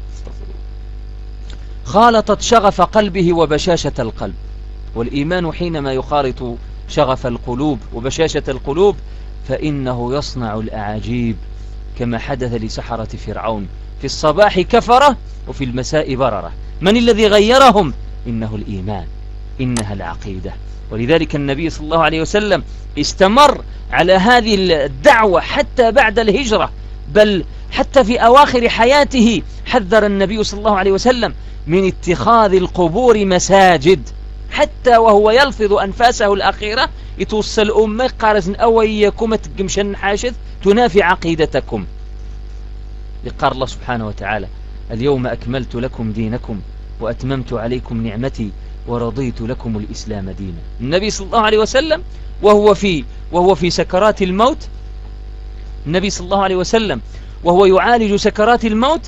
خالطت شغف قلبه وبشاشة القلب. والإيمان حينما يخالط شغف القلوب وبشاشة القلوب فإنه يصنع الأعاجيب كما حدث لسحرة فرعون في الصباح كفرة وفي المساء بررة. من الذي غيرهم؟ إنه الإيمان. إنها العقيدة. ولذلك النبي صلى الله عليه وسلم استمر على هذه الدعوة حتى بعد الهجرة، بل حتى في أواخر حياته حذر النبي صلى الله عليه وسلم من اتخاذ القبور مساجد، حتى وهو يلفظ أنفاسه الأخيرة يتوصل أمة قارزن أويكم تقمشن حاشث تنافي عقيدتكم. لقال الله سبحانه وتعالى: اليوم أكملت لكم دينكم وأتممت عليكم نعمتي ورضيت لكم الإسلام دينا. النبي صلى الله عليه وسلم وهو في سكرات الموت، النبي صلى الله عليه وسلم وهو يعالج سكرات الموت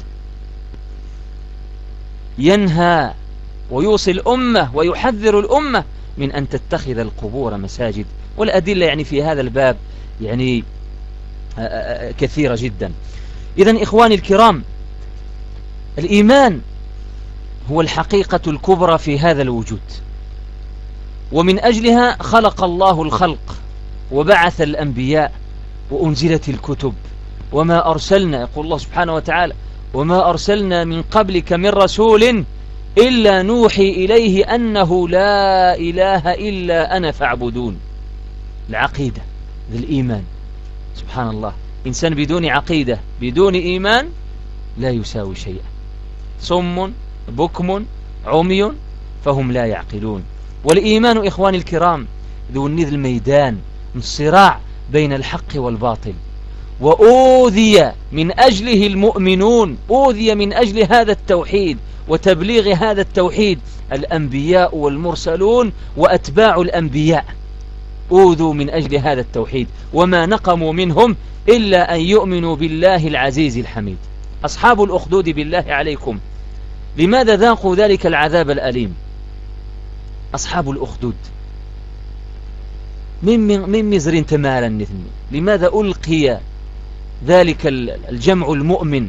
ينهى ويوصي الأمة ويحذر الأمة من أن تتخذ القبور مساجد. والأدلة يعني في هذا الباب يعني كثيرة جدا. إذن إخواني الكرام، الإيمان هو الحقيقة الكبرى في هذا الوجود، ومن أجلها خلق الله الخلق وبعث الأنبياء وأنزلت الكتب. وما أرسلنا، يقول الله سبحانه وتعالى: وما أرسلنا من قبلك من رسول إلا نوحي إليه أنه لا إله إلا أنا فاعبدون. العقيدة الإيمان، سبحان الله، إنسان بدون عقيدة بدون إيمان لا يساوي شيئا. صم بكم عمي فهم لا يعقلون. والإيمان إخواني الكرام ذو النذ الميدان، الصراع بين الحق والباطل، وأوذي من أجله المؤمنون، أوذي من أجل هذا التوحيد وتبليغ هذا التوحيد الأنبياء والمرسلون وأتباع الأنبياء، أوذوا من أجل هذا التوحيد، وما نقموا منهم إلا أن يؤمنوا بالله العزيز الحميد. أصحاب الأخدود بالله عليكم، لماذا ذاقوا ذلك العذاب الأليم؟ أصحاب الأخدود من مزر تمالا نثني، لماذا ألقي ذلك الجمع المؤمن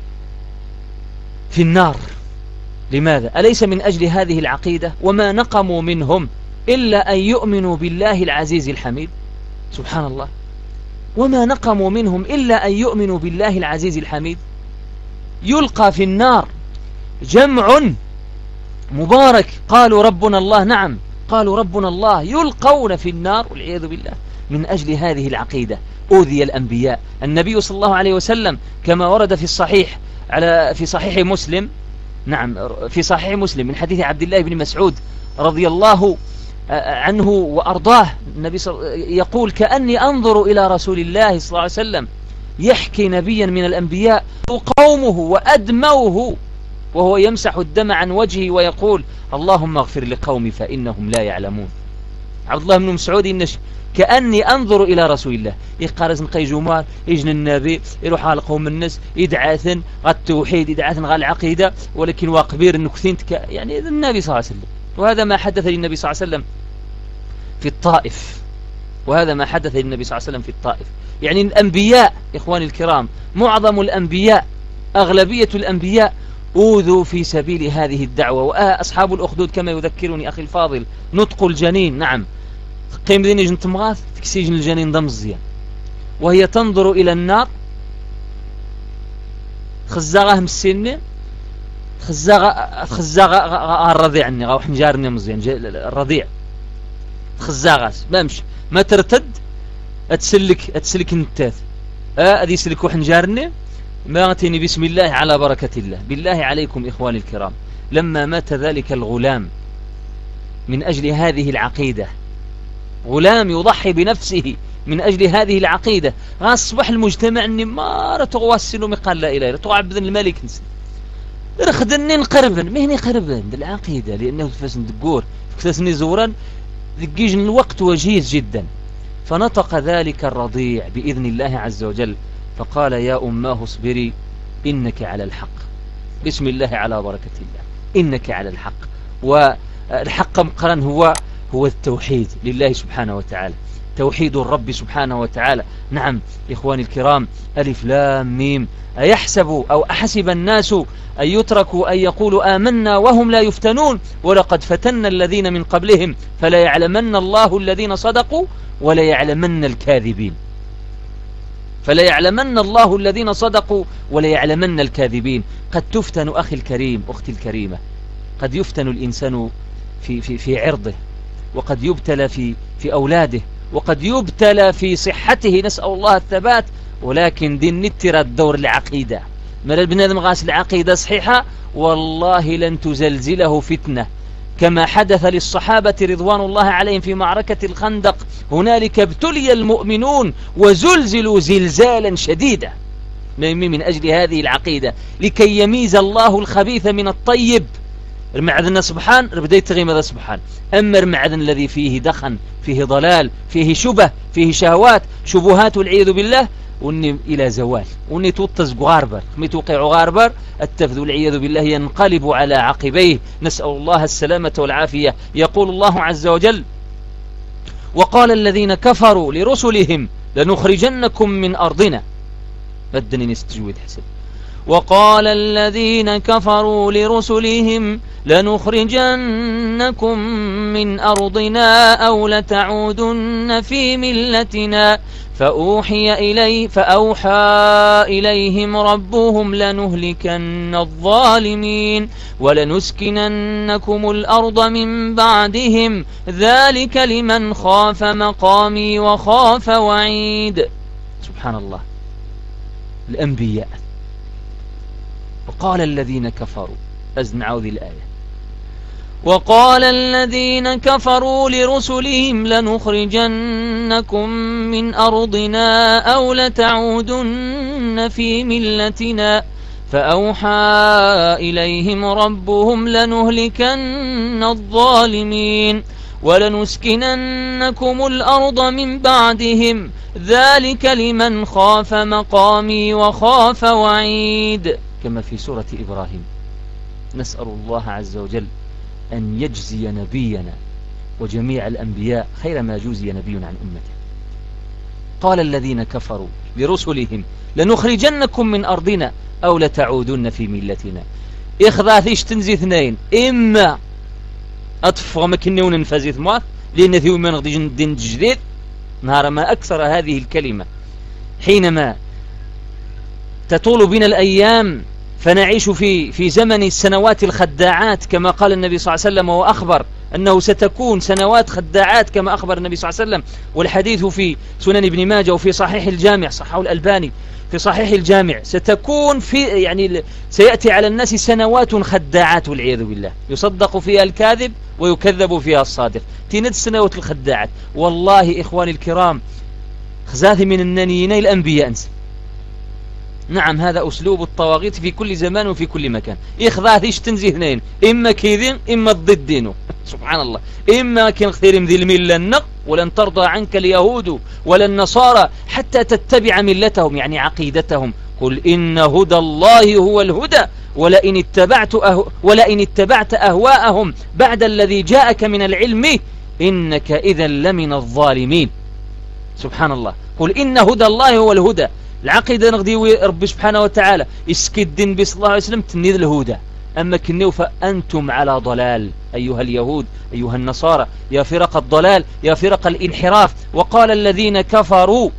في النار؟ لماذا؟ أليس من أجل هذه العقيدة؟ وما نقموا منهم إلا أن يؤمنوا بالله العزيز الحميد. سبحان الله، وما نقموا منهم إلا أن يؤمنوا بالله العزيز الحميد. يلقى في النار جمع مبارك قالوا ربنا الله، نعم قالوا ربنا الله، يلقون في النار والعياذ بالله من أجل هذه العقيدة. أوذي الأنبياء. النبي صلى الله عليه وسلم كما ورد في الصحيح في صحيح مسلم، نعم في صحيح مسلم من حديث عبد الله بن مسعود رضي الله عنه وأرضاه، النبي يقول: كأني أنظر إلى رسول الله صلى الله عليه وسلم يحكي نبيا من الأنبياء قومه وأدموه وهو يمسح الدم عن وجهه ويقول: اللهم اغفر لقومي فإنهم لا يعلمون. عبد الله بن مسعود إنش كأني أنظر إلى رسول الله يقارز نقي جمال يجن النبي يروح على قوم الناس يدعاثن غا التوحيد يدعاثن غا العقيدة، ولكن واقبير أنه كثينت يعني النبي صلى الله عليه وسلم. وهذا ما حدث للنبي صلى الله عليه وسلم في الطائف، وهذا ما حدث للنبي صلى الله عليه وسلم في الطائف. يعني الأنبياء إخواني الكرام، معظم الأنبياء، أغلبية الأنبياء أوذوا في سبيل هذه الدعوة. وأصحاب الأخدود كما يذكرني أخي الفاضل نطق الجنين، نعم قيم ذي نجن تمغاث تكسيجن الجنين ضمزيا وهي تنظر إلى النار خزاغهم السنة خزاغ الرضيع عني غاو حنجارني مزيان الرضيع خزاغاس بامش ما ترتد أتسلك النتاث أدي سلكوا حنجارني ما أتيني بسم الله على بركة الله. بالله عليكم إخواني الكرام، لما مات ذلك الغلام من أجل هذه العقيدة، غلام يضحي بنفسه من أجل هذه العقيدة، أصبح المجتمع أني ما رتغواسل ومقال لا إله إلا تعبدن الملك نسل رخدني نقربن مهني قربن بالعقيدة، لأنه تفسن دقور فكتسني زورا ذقيجن الوقت وجيز جدا. فنطق ذلك الرضيع بإذن الله عز وجل فقال: يا أماه اصبري إنك على الحق، بسم الله على بركة الله، إنك على الحق. والحق مقرن هو التوحيد لله سبحانه وتعالى، توحيد الرب سبحانه وتعالى. نعم إخواني الكرام، ألف لام ميم، أيحسب أو أحسب الناس أن يتركوا أن يقولوا آمنا وهم لا يفتنون ولقد فتنا الذين من قبلهم فلا يعلمن الله الذين صدقوا ولا يعلمن الكاذبين. فلا يعلمن الله الذين صدقوا ولا يعلمن الكاذبين. قد تفتن أخي الكريم أختي الكريمة، قد يفتن الإنسان في عرضه، وقد يبتلى في أولاده، وقد يبتلى في صحته، نسأل الله الثبات. ولكن دي نترى الدور العقيدة، ما البنادم غاس العقيدة صحيحة والله لن تزلزله فتنة، كما حدث للصحابة رضوان الله عليهم في معركة الخندق. هنالك ابتلي المؤمنون وزلزلوا زلزالا شديدا من أجل هذه العقيدة، لكي يميز الله الخبيث من الطيب. المعدن سبحان بديت غيمة سبحان، أما المعدن الذي فيه دخن، فيه ضلال، فيه شبه، فيه شهوات، شبهات والعياذ بالله، وني إلى زوال، وني توطز غاربر، مي توقع غاربر التفذ والعياذ بالله، ينقلب على عقبيه، نسأل الله السلامة والعافية. يقول الله عز وجل: وقال الذين كفروا لرسلهم لنخرجنكم من أرضنا. بدني نستجويد حسن. وقال الذين كفروا لرسلهم لنخرجنكم من أرضنا أو لتعودن في ملتنا فأوحى إليهم ربهم لنهلكن الظالمين ولنسكننكم الأرض من بعدهم ذلك لمن خاف مقامي وخاف وعيد. سبحان الله، الأنبياء. وقال الذين كفروا، أزنعوا ذي الآية، وقال الذين كفروا لرسلهم لنخرجنكم من أرضنا أو لتعودن في ملتنا فأوحى إليهم ربهم لنهلكن الظالمين ولنسكننكم الأرض من بعدهم ذلك لمن خاف مقامي وخاف وعيد، كما في سورة إبراهيم. نسأل الله عز وجل أن يجزي نبينا وجميع الأنبياء خير ما جوزي نبي عن أمته. قال الذين كفروا لرسلهم لنخرجنكم من أرضنا أو لتعودن في ملتنا. إخذاثيش تنزي اثنين، إما أطفغ مكني وننفزي ثمات لأن ذي من غدي دين جديد. نهار ما أكثر هذه الكلمة حينما تطول بنا الأيام فنعيش في زمن السنوات الخداعات، كما قال النبي صلى الله عليه وسلم وأخبر أنه ستكون سنوات خداعات كما أخبر النبي صلى الله عليه وسلم. والحديث في سنن ابن ماجه وفي صحيح الجامع، صححه الألباني في صحيح الجامع، ستكون سيأتي على الناس سنوات خداعات والعياذ بالله، يصدق فيها الكاذب ويكذب فيها الصادق. تيند سنوات الخداعات. والله إخواني الكرام، خزاثي من النانيين الأنبياء أنس. نعم، هذا أسلوب الطواغيت في كل زمان وفي كل مكان. إخذاثيش تنزي اثنين، إما كيذين إما ضدينه. سبحان الله. إما كان خير ذي الملة النق ولن ترضى عنك اليهود ولا النصارى حتى تتبع ملتهم، يعني عقيدتهم. قل إن هدى الله هو الهدى ولئن اتبعت أهواءهم بعد الذي جاءك من العلم إنك إذا لمن الظالمين. سبحان الله. قل إن هدى الله هو الهدى. العقيدة نغدي رب سبحانه وتعالى اسكي الدين بصلى الله عليه وسلم تنيذ الهدى. أما كنيو فأنتم على ضلال أيها اليهود أيها النصارى، يا فرق الضلال يا فرق الانحراف. وقال الذين كفروا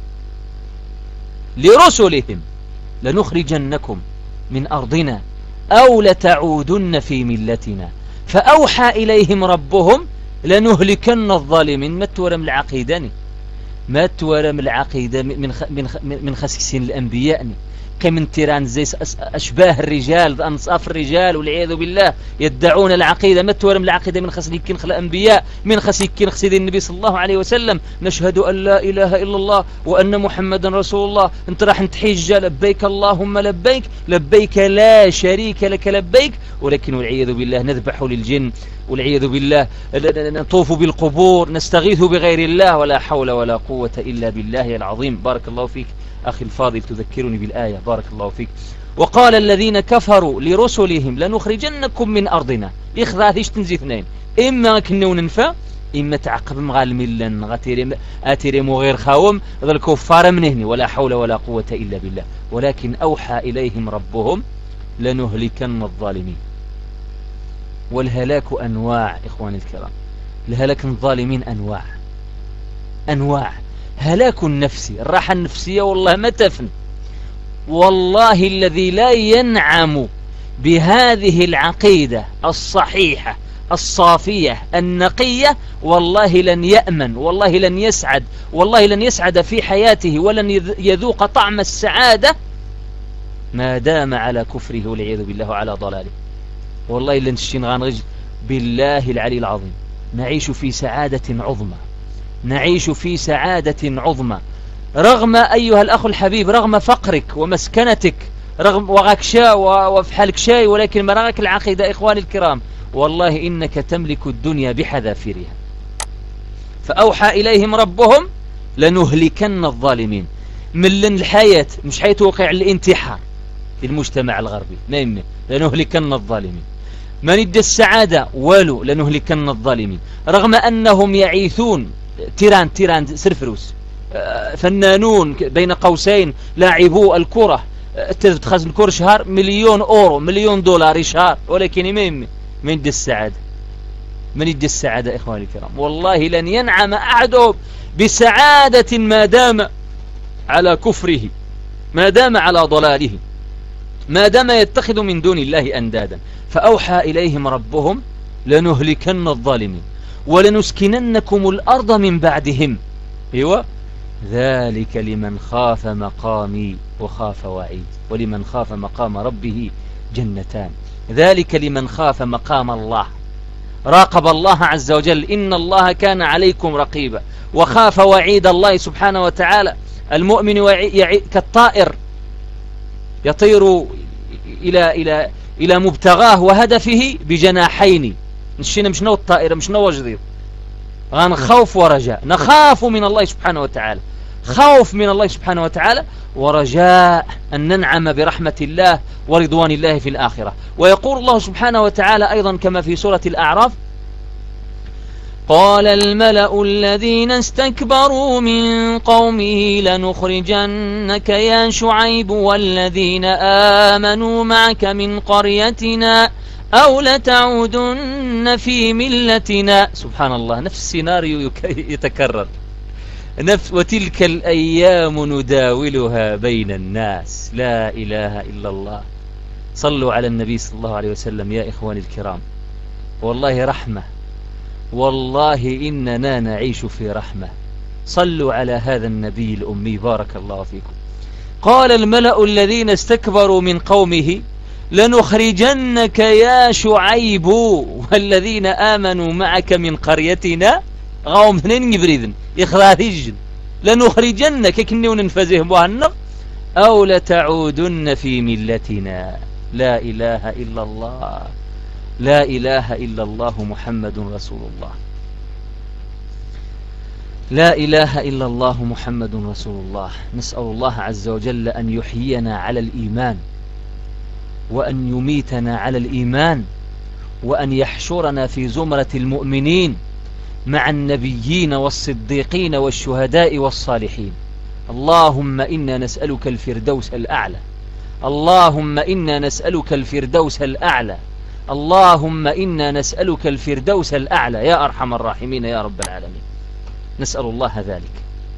لرسلهم لنخرجنكم من أرضنا أو لتعودن في ملتنا فأوحى إليهم ربهم لنهلكن الظالمين. ما تورم العقيدة، ما تورم العقيدة من خسيسين الأنبياء، كمن تيران زي أشباه الرجال أنصاف الرجال والعياذ بالله يدعون العقيدة. ما تورم العقيدة من خسيكين خل الأنبياء، من خسيكين خسيد النبي صلى الله عليه وسلم. نشهد أن لا إله إلا الله وأن محمدا رسول الله. انت راح نتحج لبيك اللهم لبيك، لبيك لا شريك لك لبيك. ولكن والعياذ بالله نذبح للجن والعياذ بالله، نطوف بالقبور، نستغيث بغير الله، ولا حول ولا قوة إلا بالله العظيم. بارك الله فيك أخي الفاضل، تذكرني بالآية. بارك الله فيك. وقال الذين كفروا لرسلهم لنخرجنكم من أرضنا. إخذاثيش تنزي اثنين، إما كنو ننفى إما تعقب مغال ملن أتيري مغير خاوم ذا الكفار من هني، ولا حول ولا قوة إلا بالله. ولكن أوحى إليهم ربهم لنهلكن الظالمين. والهلاك أنواع إخواني الكرام، الهلاك الظالمين أنواع. هلاك النفسي، الراحة النفسية والله ما تفن. والله الذي لا ينعم بهذه العقيدة الصحيحة الصافية النقية والله لن يأمن، والله لن يسعد، والله لن يسعد في حياته، ولن يذوق طعم السعادة ما دام على كفره والعياذ بالله وعلى ضلاله. والله لن غانغج بالله العلي العظيم. نعيش في سعادة عظمى، نعيش في سعادة عظمى، رغم أيها الأخ الحبيب، رغم فقرك ومسكنتك، رغم وغاك شاء وفحالك شاي، ولكن مراغك العقيدة إخواني الكرام، والله إنك تملك الدنيا بحذافيرها. فأوحى إليهم ربهم لنهلكن الظالمين. من الحياة مش حيتوقع الانتحار في المجتمع الغربي، ما لنهلكن الظالمين. من يدى السعادة والو، لنهلكن الظالمين. رغم أنهم يعيثون تيران سرفروس، فنانون بين قوسين لاعبو الكرة، تخزن الكرة شهر مليون أورو مليون دولار شهر، ولكن من يدى السعادة، من يدى السعادة إخواني الكرام. والله لن ينعم أحدهم بسعادة ما دام على كفره، ما دام على ضلاله، ما دام يتخذ من دون الله أندادا. فأوحى إليهم ربهم لنهلكن الظالمين ولنسكننكم الأرض من بعدهم. أيوة، ذلك لمن خاف مقامي وخاف وعيد، ولمن خاف مقام ربه جنتان. ذلك لمن خاف مقام الله، راقب الله عز وجل، إن الله كان عليكم رقيبا، وخاف وعيد الله سبحانه وتعالى. المؤمن كالطائر يطير إلى مبتغاه وهدفه بجناحين. نشينا مشنو الطائر مشنو وجدير، غنخوف ورجاء، نخاف من الله سبحانه وتعالى، خوف من الله سبحانه وتعالى، ورجاء أن ننعم برحمة الله ورضوان الله في الآخرة. ويقول الله سبحانه وتعالى أيضا كما في سورة الأعراف: قال الملأ الذين استكبروا من قومه لنخرجنك يا شعيب والذين آمنوا معك من قريتنا أو لتعودن في ملتنا. سبحان الله، نفس السيناريو يتكرر، وتلك الأيام نداولها بين الناس. لا إله إلا الله. صلوا على النبي صلى الله عليه وسلم يا إخواني الكرام. والله رحمة، والله إننا نعيش في رحمة. صلوا على هذا النبي الأمي، بارك الله فيكم. قال الملأ الذين استكبروا من قومه لنخرجنك يا شعيب والذين آمنوا معك من قريتنا. غاوم هنين يبريدن إخراجن، لنخرجنك كني وننفزه بوهنق أو لتعودن في ملتنا. لا إله إلا الله، لا إله إلا الله محمد رسول الله، لا إله إلا الله محمد رسول الله. نسأل الله عز وجل أن يحيينا على الإيمان، وأن يميتنا على الإيمان، وأن يحشرنا في زمرة المؤمنين مع النبيين والصديقين والشهداء والصالحين. اللهم إنا نسألك الفردوس الأعلى، اللهم إنا نسألك الفردوس الأعلى، اللهم إنا نسألك الفردوس الأعلى يا أرحم الراحمين يا رب العالمين. نسأل الله ذلك.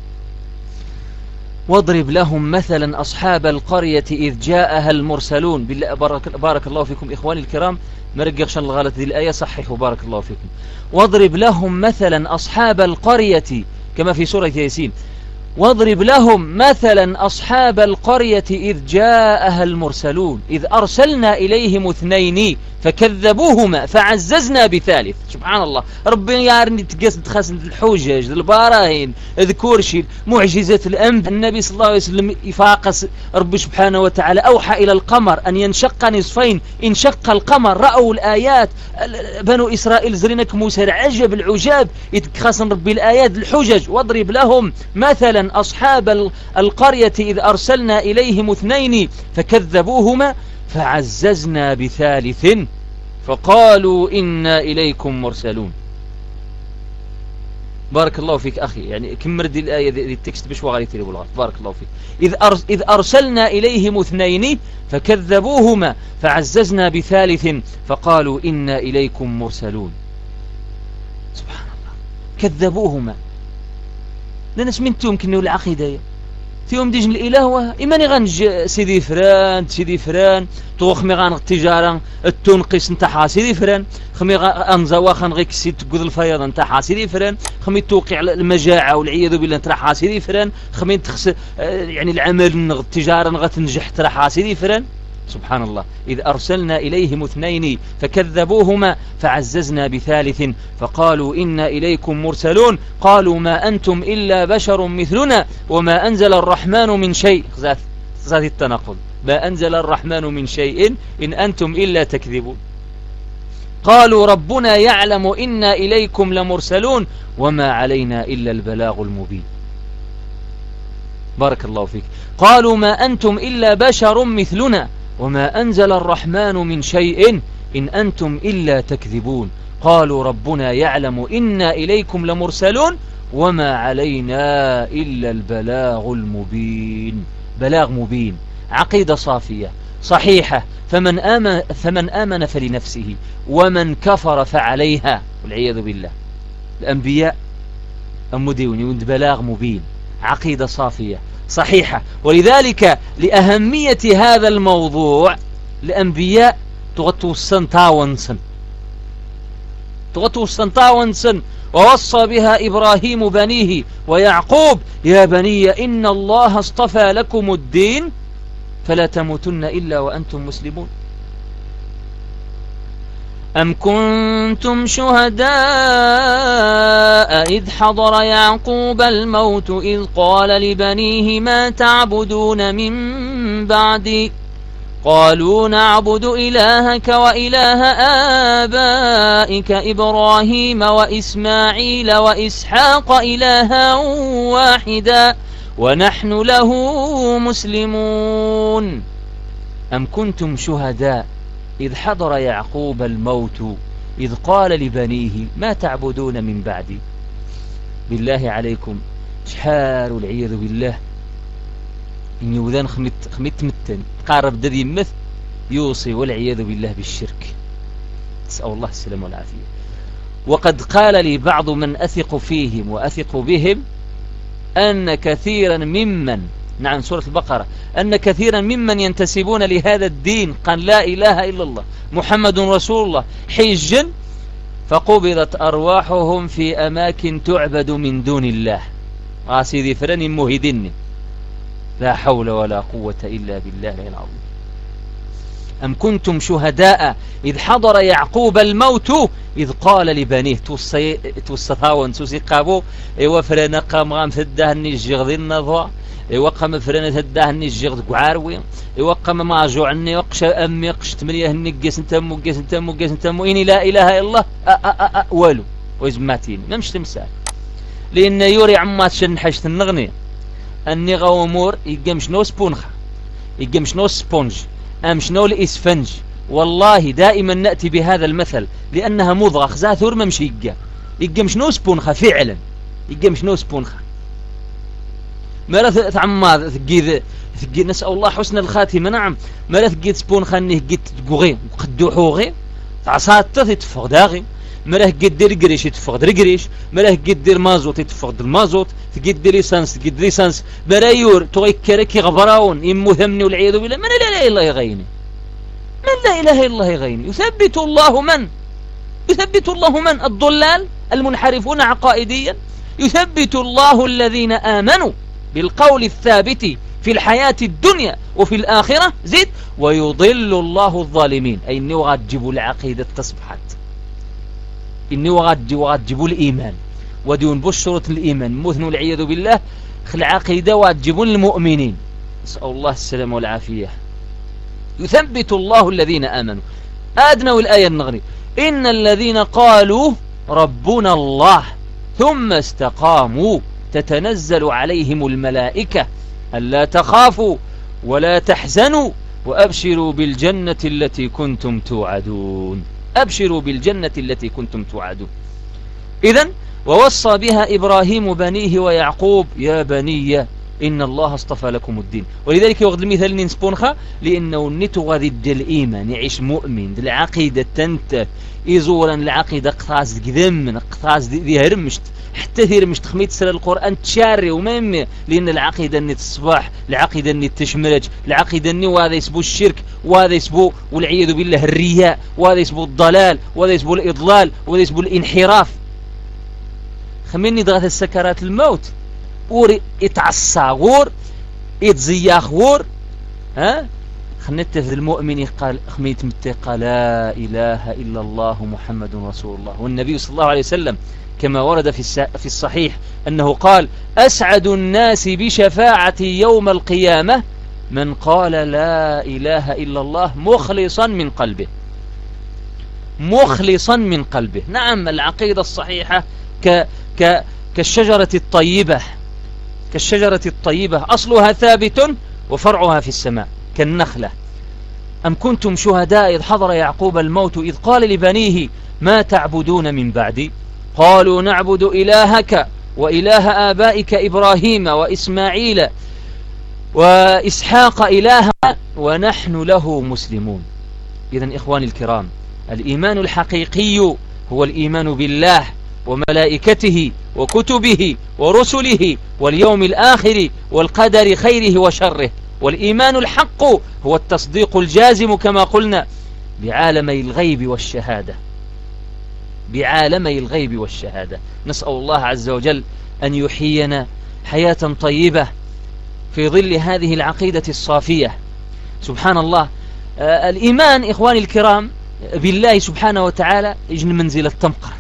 واضرب لهم مثلا أصحاب القرية إذ جاءها المرسلون. بالله بارك الله فيكم إخواني الكرام، مرقشان الغلط ذي الآية صححوا بارك الله فيكم. واضرب لهم مثلا أصحاب القرية كما في سورة ياسين. واضرب لهم مثلا أصحاب القرية إذ جاءها المرسلون إذ أرسلنا إليهم اثنين فكذبوهما فعززنا بثالث. سبحان الله، ربنا يارني تقصد خاصة الحجج البراهين اذكرشي معجزة الأنبياء. النبي صلى الله عليه وسلم يفاقس رب سبحانه وتعالى أوحى إلى القمر أن ينشق نصفين، انشق القمر، رأوا الآيات. بنو إسرائيل زرينك موسى العجب العجاب يتخاصن ربي الآيات الحجج. واضرب لهم مثلا أصحاب القرية إذ أرسلنا إليهم اثنين فكذبوهما فعززنا بثالث فقالوا إنا إليكم مرسلون. بارك الله فيك أخي، يعني كم مرد الآية ذي التكست بش وغاليتي لي بالغلط. بارك الله فيك. إذ أرسلنا إليهم اثنين فكذبوهما فعززنا بثالث فقالوا إنا إليكم مرسلون. سبحان الله، كذبوهما. لناس منتم كنوا العقيدة تيوم ديجن الإله إيماني غنج سيدي فران توخمي غان التجارة التنقص نتاعها سيدي فران خمي أنزوا خان غيك سيد تقود الفيض نتاعها سيدي فران خمي توقع المجاعة والعياذ بالله نتاعها سيدي فران خمي تخس يعني العمل التجارة غتنجح تاعها سيدي فران. سبحان الله. إذ أرسلنا إليهم 2 فكذبوهما فعززنا ب3 فقالوا إنا إليكم مرسلون قالوا ما أنتم إلا بشر مثلنا وما أنزل الرحمن من شيء. ذات التناقض. ما أنزل الرحمن من شيء إن أنتم إلا تكذبون. قالوا ربنا يعلم إنا إليكم لمرسلون وما علينا إلا البلاغ المبين. بارك الله فيك. قالوا ما أنتم إلا بشر مثلنا وما أنزل الرحمن من شيء إن أنتم إلا تكذبون. قالوا ربنا يعلم إنا إليكم لمرسلون وما علينا إلا البلاغ المبين. بلاغ مبين. عقيدة صافية صحيحة. فمن آمن فلنفسه ومن كفر فعليها والعياذ بالله. الأنبياء المديون بلاغ مبين. عقيدة صافية صحيحة. ولذلك لأهمية هذا الموضوع الأنبياء تغطوا السنطاونسن ووصى بها إبراهيم بنيه ويعقوب يا بني إن الله اصطفى لكم الدين فلا تموتن إلا وأنتم مسلمون. أم كنتم شهداء إذ حضر يعقوب الموت إذ قال لبنيه ما تعبدون من بعدي قالوا نعبد إلهك وإله آبائك إبراهيم وإسماعيل وإسحاق إلها واحدا ونحن له مسلمون. أم كنتم شهداء إذ حضر يعقوب الموت إذ قال لبنيه ما تعبدون من بعدي. بالله عليكم شحال والعياذ بالله إن يوذان خميت متن قارب دذي مثل يوصي والعياذ بالله بالشرك. نسأل الله السلام والعافية. وقد قال لي بعض من أثق فيهم وأثق بهم أن كثيرا ممن نعم سورة البقرة أن كثيرا ممن ينتسبون لهذا الدين قال لا إله إلا الله محمد رسول الله حجا فقبضت أرواحهم في أماكن تعبد من دون الله. سيدي فراني مهدني لا حول ولا قوة إلا بالله العظيم. أم كنتم شهداء إذ حضر يعقوب الموت إذ قال لبنيه توصثاون توسيقابو وفرنا قام غام ثدهني الجغذ النظوى وقام فرنا ثدهني الجغذ قعاروي وقام ما جوعني وقش أمي قشت مليه نقيس انتمو إني لا إله إلا الله والو ويزماتين ما مش تمثال لأن يوري عمات شن حشت النغني أني غومور يقمش نو سبونخ يقمش نو سبونج أمشنو الإسفنج. والله دائما نأتي بهذا المثل لأنها مضغخ ذاثور ممشي يقى مشنو سبونخة فعلا يقى مشنو سبونخة ما لا تعمى ثقيد نسأل الله حسن الخاتمة. نعم ما لا ثقيد سبونخة أنه قد تقوغي وقدوحوغي عصات تتفق داغي ما لا قد دير قريش يتفق در قريش ما لا قد دير مازوت يتفق در مازوت تقد ليسانس تقد ليسانس برايور توي كركي غبراون يمو ثمني والعياذ بالله من لا اله الا الله يغيني من لا اله الا الله يغيني. يثبت الله من الضلال المنحرفون عقائديا. يثبت الله الذين آمنوا بالقول الثابت في الحياة الدنيا وفي الآخرة زيد ويضل الله الظالمين. أي إني وغتجيبوا العقيدة تصبحت إني وغتجيبوا الإيمان ودون بشرة الإيمان مثنوا العياذ بالله خل عقيدة وغتجيبوا المؤمنين. نسأل الله السلام والعافية. يثبت الله الذين آمنوا. آدنا والآية النغري إن الذين قالوا ربنا الله ثم استقاموا تتنزل عليهم الملائكة ألا تخافوا ولا تحزنوا وأبشروا بالجنة التي كنتم توعدون. أبشروا بالجنة التي كنتم توعدون. إذن ووصى بها إبراهيم بنيه ويعقوب يا بني إن الله اصطفى لكم الدين. ولذلك يوغد المثال نسبونخا لأنه نتو غادي الإيمان يعيش مؤمن العقيدة تنت إزورا العقيدة قطاز قدم قطاز ذي هرمشت حتى ثير مش تخميت سر القرآن تشاري ومهم، لأن العقيدة أني الصباح، العقيدة أني التشمرج، العقيدة أني وهذا يسبو الشرك، وهذا يسبو والعياذ بالله الرياء، وهذا يسبو الضلال، وهذا يسبو الإضلال، وهذا يسبو الانحراف. خميني ضغط السكرات الموت ور يتعصى غور يتزياخ غور، ها خنتف المؤمن قال خميت متقى لا إله إلا الله محمد رسول الله. والنبي صلى الله عليه وسلم كما ورد في الصحيح أنه قال أسعد الناس بشفاعتي يوم القيامة من قال لا إله إلا الله مخلصا من قلبه، مخلصا من قلبه. نعم العقيدة الصحيحة كالشجرة الطيبة، كالشجرة الطيبة أصلها ثابت وفرعها في السماء كالنخلة. أم كنتم شهداء إذ حضر يعقوب الموت إذ قال لبنيه ما تعبدون من بعدي قالوا نعبد إلهك وإله آبائك إبراهيم وإسماعيل وإسحاق إلها ونحن له مسلمون. إذن إخواني الكرام، الإيمان الحقيقي هو الإيمان بالله وملائكته وكتبه ورسله واليوم الآخر والقدر خيره وشره. والإيمان الحق هو التصديق الجازم كما قلنا بعالمي الغيب والشهادة، بعالمي الغيب والشهادة. نسأل الله عز وجل أن يحيينا حياة طيبة في ظل هذه العقيدة الصافية. سبحان الله، الإيمان إخواني الكرام بالله سبحانه وتعالى يجن منزل التمقرت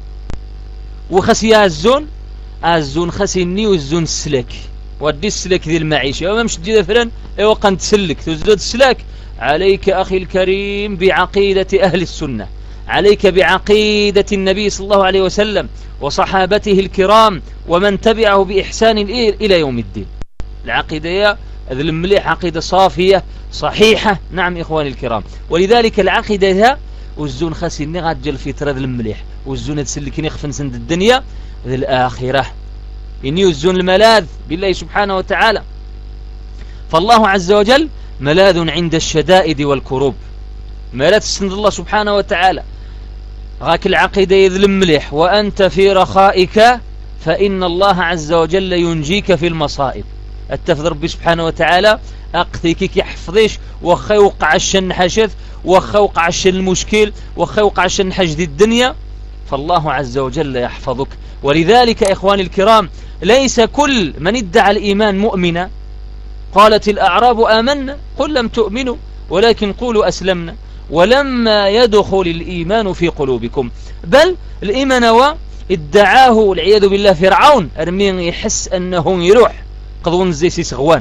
وخسيا الزون خسيني والزون السلك ودي السلك ذي المعيشة وما مش تجي فلان ايوه قنت سلك تزدد السلاك. عليك أخي الكريم بعقيدة أهل السنة، عليك بعقيدة النبي صلى الله عليه وسلم وصحابته الكرام ومن تبعه بإحسان إلى يوم الدين. العقيدة ذي المليح عقيدة صافية صحيحة. نعم إخواني الكرام، ولذلك العقيدة والزون خاسيني غاتجل في ترى ذي المليح والزون تسلكني خفن سند الدنيا ذي الآخرة إني والزون الملاذ بالله سبحانه وتعالى. فالله عز وجل ملاذ عند الشدائد والكروب، ملاذ سند الله سبحانه وتعالى. غاك العقيدة يذل مليح وأنت في رخائك فإن الله عز وجل ينجيك في المصائب. التفضل ربي سبحانه وتعالى أقثيك يحفظيش وخا يوقع الشن حشث وخا يوقع الشن المشكل وخا يوقع الشن حجد الدنيا، فالله عز وجل يحفظك. ولذلك إخواني الكرام ليس كل من ادعى الإيمان مؤمنا. قالت الأعراب آمنا قل لم تؤمنوا ولكن قولوا أسلمنا ولما يدخل الإيمان في قلوبكم. بل الإيمان ادعاه والعياذ بالله فرعون أرمين يحس أنه يروح قضون الزيسي سغوان،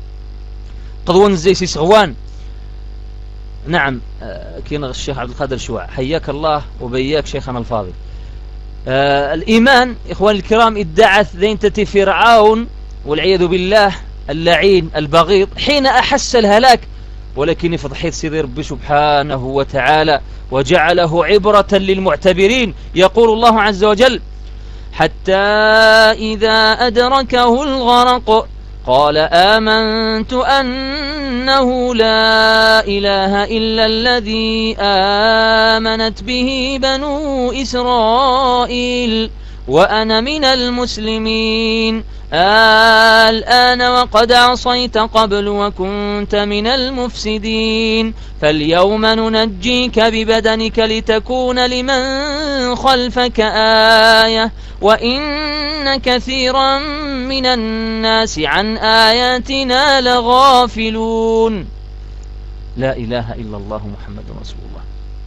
قضون الزيسي سغوان. نعم كينا الشيخ عبد القادر شوع حياك الله وبياك شيخنا الفاضل. الإيمان إخواني الكرام ادعت ذينتة فرعون والعياذ بالله اللعين البغيض حين أحس الهلاك، ولكن فضحيت سيدي ربي سبحانه وتعالى وجعله عبرة للمعتبرين. يقول الله عز وجل حتى إذا أدركه الغرق قال آمنت أنه لا إله إلا الذي آمنت به بنو إسرائيل وأنا من المسلمين الآن وقد عصيت قبل وكنت من المفسدين فاليوم ننجيك ببدنك لتكون لمن خلفك آية وإن كثيرا من الناس عن آياتنا لغافلون. لا إله إلا الله محمد رسول الله،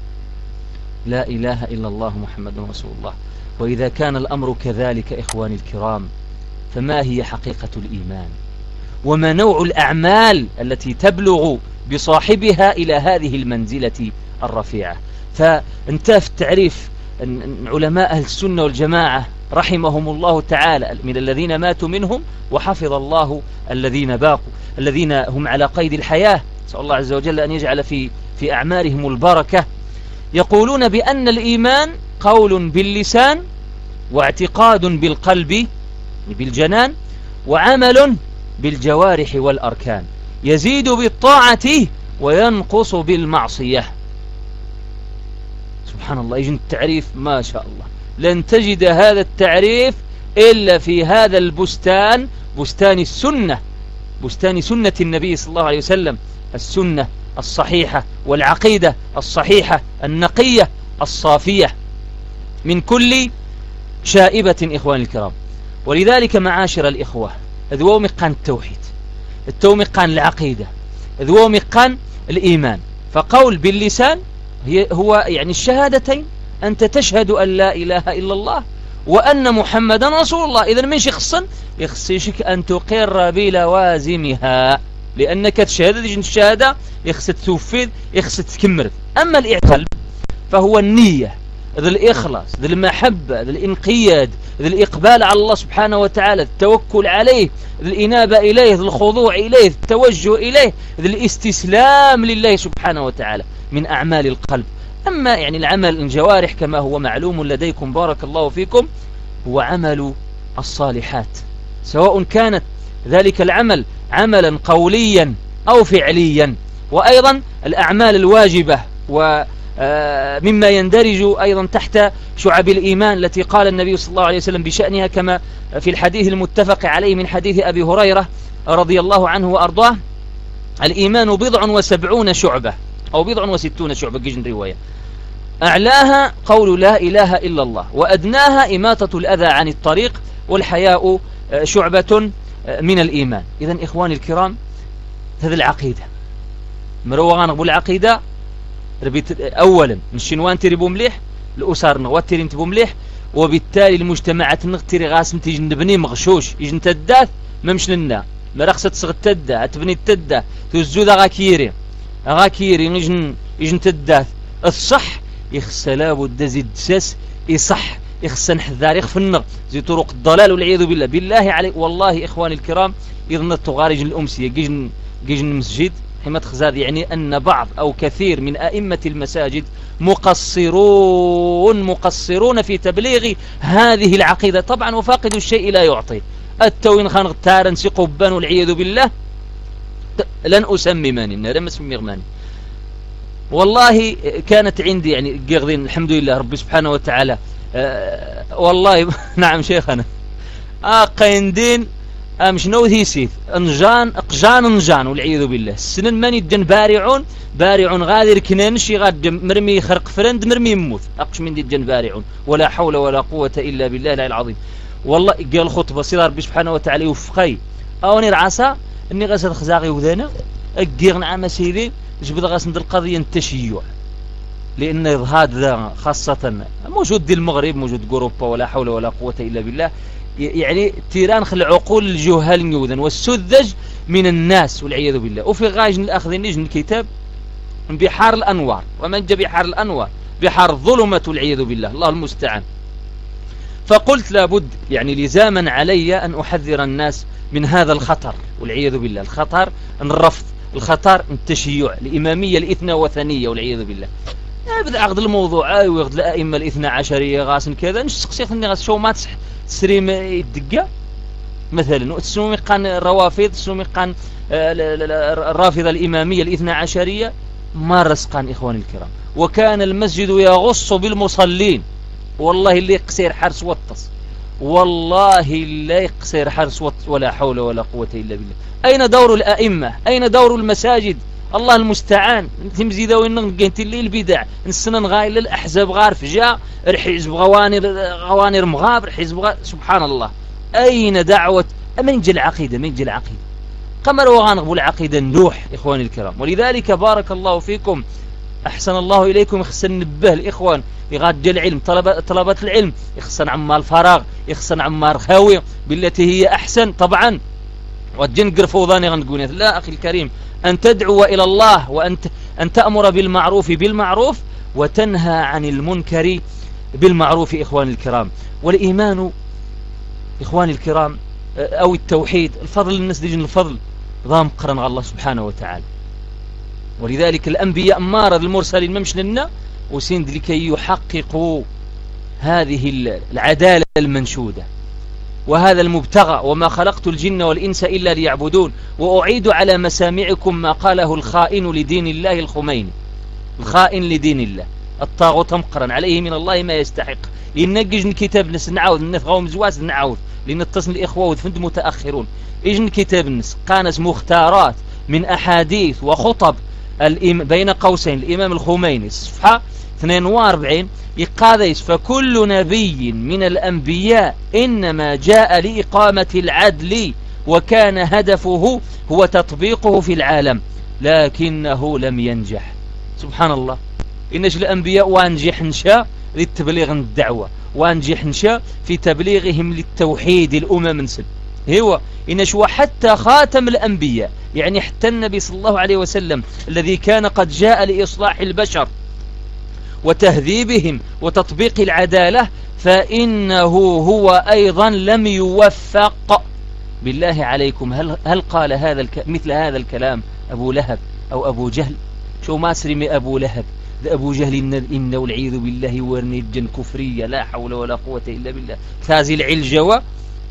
لا إله إلا الله محمد رسول الله. وإذا كان الأمر كذلك إخواني الكرام فما هي حقيقة الإيمان وما نوع الأعمال التي تبلغ بصاحبها إلى هذه المنزلة الرفيعة؟ فانتهى في التعريف علماء أهل السنة والجماعة رحمهم الله تعالى من الذين ماتوا منهم وحفظ الله الذين باقوا الذين هم على قيد الحياة، نسأل الله عز وجل أن يجعل في أعمارهم البركة. يقولون بأن الإيمان قول باللسان واعتقاد بالقلب بالجنان وعمل بالجوارح والأركان، يزيد بالطاعة وينقص بالمعصية. سبحان الله، يجن التعريف ما شاء الله لن تجد هذا التعريف إلا في هذا البستان، بستان السنة، بستان سنة النبي صلى الله عليه وسلم، السنة الصحيحة والعقيدة الصحيحة النقية الصافية من كل شائبة إخواني الكرام. ولذلك معاشر الإخوة ذو مقان التوحيد، التو مقان العقيدة، ذو مقان الإيمان. فقول باللسان هو يعني الشهادتين، أنت تشهد أن لا إله إلا الله وأن محمدا رسول الله. إذن من شخصا يخصيشك أن تقر بلوازمها، لأنك تشهد الشهادة يخص توفيد يخص تكمل. أما الإعتقاد فهو النية، ذي الإخلاص، ذي المحبة، ذي الانقياد، ذي الإقبال على الله سبحانه وتعالى، التوكل عليه، ذي الإنابة إليه، ذي الخضوع إليه، التوجه إليه، ذي الاستسلام لله سبحانه وتعالى من أعمال القلب. أما يعني العمل الجوارح كما هو معلوم لديكم بارك الله فيكم هو عمل الصالحات، سواء كانت ذلك العمل عملا قوليا أو فعليا. وأيضا الأعمال الواجبة ومما يندرج أيضا تحت شعب الإيمان التي قال النبي صلى الله عليه وسلم بشأنها كما في الحديث المتفق عليه من حديث أبي هريرة رضي الله عنه وأرضاه: الإيمان 70 شعبة أو 60 شعبة جيجن رواية، أعلاها قول لا إله إلا الله، وأدناها إماتة الأذى عن الطريق، والحياء شعبة من الإيمان. إذن إخواني الكرام هذه العقيدة مروغان أبو العقيدة ربيت أولا الشنوان تربو مليح، الأسر نغواترين تبو مليح، وبالتالي المجتمعات نغتري غاسم تيجي نبني مغشوش يجي نتداث ممش لنا مرخصة تصغ التدى تبني التدى تزود غاكيري يجي نتداث الصح يخص لابد زيد ساس يصح يخص نحذار يخفن زي طرق الضلال والعياذ بالله. بالله عليك والله إخواني الكرام إذ نتغارج الأمسية جيجن المسجد حما تخزاد يعني أن بعض أو كثير من أئمة المساجد مقصرون في تبليغ هذه العقيدة طبعا، وفاقد الشيء لا يعطي. التوين خان غتارا سيقبان والعياذ بالله لن أسمي ماني لم أسمي غماني. والله كانت عندي يعني قيغذين الحمد لله رب سبحانه وتعالى والله نعم شيخنا قيندين مش نوذي سيث أقجان والعياذ بالله. السنن ماني الدن بارعون غادر كنانشي غاد مرمي خرق فرند مرمي يموت أقش من دي الدن بارعون ولا حول ولا قوة إلا بالله العظيم. والله قال خطبة صير رب سبحانه وتعالى يوفقي أو نرعسى اني غاسد خزاغي وذانا اقيغن عام سيدي جبد غاسند القضية التشيع، لان هذا خاصة موجود دي المغرب موجود اوروبا ولا حول ولا قوة الا بالله، يعني تيران خل عقول الجهال نيوذن والسذج من الناس والعياذ بالله. وفي غاجن الاخذ نجن الكتاب بحار الانوار، ومن جاء بحار الانوار بحار الظلمة والعياذ بالله الله المستعان. فقلت لابد يعني لزاما علي أن أحذر الناس من هذا الخطر والعياذ بالله، الخطر الرفض، الخطر التشيع، الإمامية الإثنى وثنية والعياذ بالله. بدأ أخذ الموضوع ويأخذ الأئمة الإثنى عشرية غاسن كذا نشتقسيخ غاس شو ما تصح تسريم الدقة مثلا، تسومي قان الروافض تسومي قان الرافضة الإمامية الإثنى عشرية ما رزقان إخواني الكرام. وكان المسجد يغص بالمصلين، والله اللي يقصير حرس وطس، والله اللي يقصير حرس وطس ولا حول ولا قوة إلا بالله. أين دور الأئمة؟ أين دور المساجد؟ الله المستعان. تمزي ذا وين قنت اللي البدع السنن غايل الأحزاب غار فجاء رح يزب غوانر مغاب رح يزب سبحان الله. أين دعوة من جل العقيدة؟ من جل العقيدة قمر وغانغبوا العقيدة النوح إخواني الكرام. ولذلك بارك الله فيكم أحسن الله إليكم يخصن نبه الإخوان يغاد العلم طلبة العلم يخصن عما الفراغ يخصن عما الخاوي بالتي هي أحسن طبعا. والجنقر فوضاني غنقوني لا أخي الكريم، أن تدعو إلى الله وأن تأمر بالمعروف وتنهى عن المنكر بالمعروف إخواني الكرام. والإيمان إخواني الكرام أو التوحيد الفضل الناس ديجن الفضل ضام قرن على الله سبحانه وتعالى. ولذلك الأنبياء أمارة المرسلين ممش لنا وسند لكي يحققوا هذه العدالة المنشودة وهذا المبتغى وما خلقت الجن والإنس إلا ليعبدون. وأعيد على مسامعكم ما قاله الخائن لدين الله الخميني، الخائن لدين الله الطاغوت مقرن عليه من الله ما يستحق ينجج الكتاب نس نعاود نثغاو مزواز نعاود لأن اتصل الإخوة وفند متأخرون إجن كتاب النس قانس مختارات من أحاديث وخطب بين قوسين الإمام الخميني صفحة 42 يقاذيس فكل نبي من الأنبياء إنما جاء لإقامة العدل وكان هدفه هو تطبيقه في العالم لكنه لم ينجح. سبحان الله. إنش الأنبياء وانجح نشاء للتبليغ الدعوة وانجح نشاء في تبليغهم للتوحيد الأمم نسل هو إنش وحتى خاتم الأنبياء يعني حتى النبي صلى الله عليه وسلم الذي كان قد جاء لإصلاح البشر وتهذيبهم وتطبيق العدالة فإنه هو أيضا لم يوفق. بالله عليكم هل قال مثل هذا الكلام أبو لهب أو أبو جهل؟ شو ما سرمي أبو لهب ذا أبو جهل إنه والعياذ بالله ورنجا كفرية لا حول ولا قوة إلا بالله هذه العلجوة.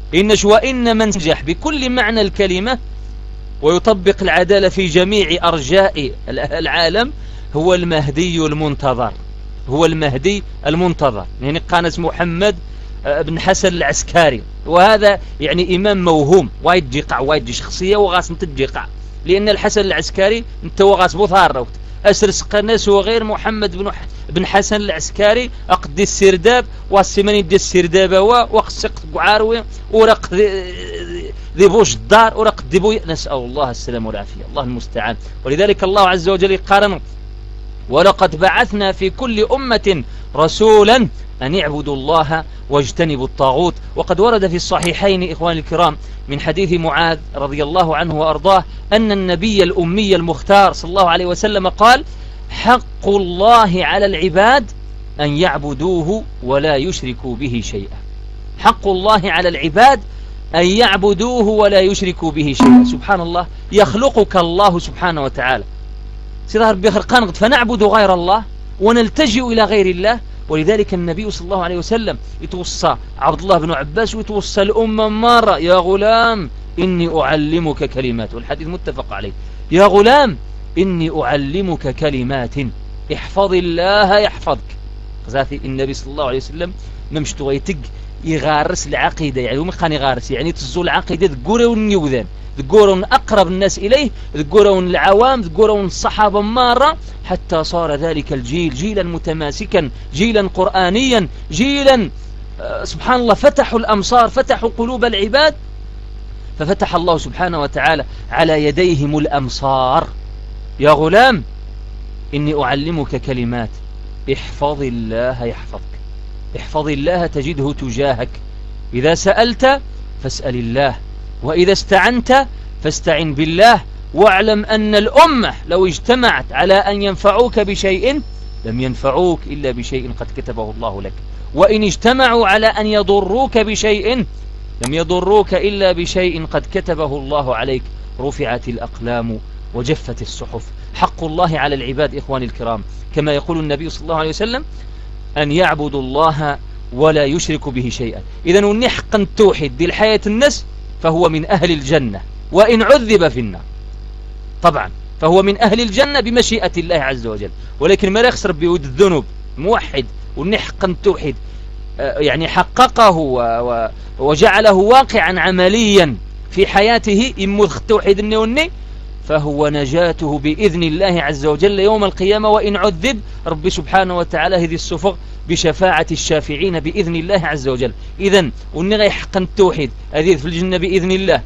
وإن من نجح بكل معنى الكلمة ويطبق العدالة في جميع أرجاء العالم هو المهدي المنتظر. هو المهدي المنتظر يعني قانس محمد بن حسن العسكري وهذا يعني إمام موهوم وايد جيقع وايد شخصية وغاس متجيقع لأن الحسن العسكري انت وغاس بوثار روت أسرس قناس وغير محمد بن حسن العسكري أقدي السرداب والسماني دي السرداب وقسق قعاروي ورق ذي بوش الدار ورق ديبوي نسأل الله السلام والعافية الله المستعان. ولذلك الله عز وجل قارن ولقد بعثنا في كل أمة رسولا أن يعبدوا الله واجتنبوا الطاغوت. وقد ورد في الصحيحين إخوان الكرام من حديث معاذ رضي الله عنه وأرضاه أن النبي الأمي المختار صلى الله عليه وسلم قال حق الله على العباد أن يعبدوه ولا يشركوا به شيئا. حق الله على العباد أن يعبدوه ولا يشركوا به شيئا. سبحان الله. يخلقك الله سبحانه وتعالى سيظهر بخرقان فنعبد غير الله ونلتجئ إلى غير الله. ولذلك النبي صلى الله عليه وسلم يتوصى عبد الله بن عباس ويتوصى الأمة مرة يا غلام إني أعلمك كلمات والحديث متفق عليه. يا غلام إني أعلمك كلمات احفظ الله يحفظك. ذاتي النبي صلى الله عليه وسلم ممشت ويتق يغارس العقيدة يعني ومخان يغارس يعني تزول العقيدة ذكورون يوذان ذكورون أقرب الناس إليه ذكورون العوام ذكورون الصحابة مرة حتى صار ذلك الجيل جيلا متماسكا جيلا قرآنيا جيلا سبحان الله فتحوا الأمصار فتحوا قلوب العباد ففتح الله سبحانه وتعالى على يديهم الأمصار. يا غلام إني أعلمك كلمات احفظ الله يحفظك. احفظ الله تجده تجاهك. إذا سألت فاسأل الله وإذا استعنت فاستعن بالله واعلم أن الأمة لو اجتمعت على أن ينفعوك بشيء لم ينفعوك إلا بشيء قد كتبه الله لك وإن اجتمعوا على أن يضروك بشيء لم يضروك إلا بشيء قد كتبه الله عليك. رفعت الأقلام وجفت الصحف. حق الله على العباد إخواني الكرام كما يقول النبي صلى الله عليه وسلم أن يعبدوا الله ولا يشركوا به شيئا. إذن ونحق التوحيد دي الحياة الناس فهو من أهل الجنة وإن عذب في النار طبعا فهو من أهل الجنة بمشيئة الله عز وجل. ولكن ما يخسر بيود الذنوب موحد ونحق التوحيد يعني حققه وجعله واقعا عمليا في حياته يموذ التوحيد النوني فهو نجاته بإذن الله عز وجل يوم القيامة. وإن عذب رب سبحانه وتعالى هذه السفق بشفاعة الشافعين بإذن الله عز وجل. إذن ونغي يحقن التوحيد هذه في الجنة بإذن الله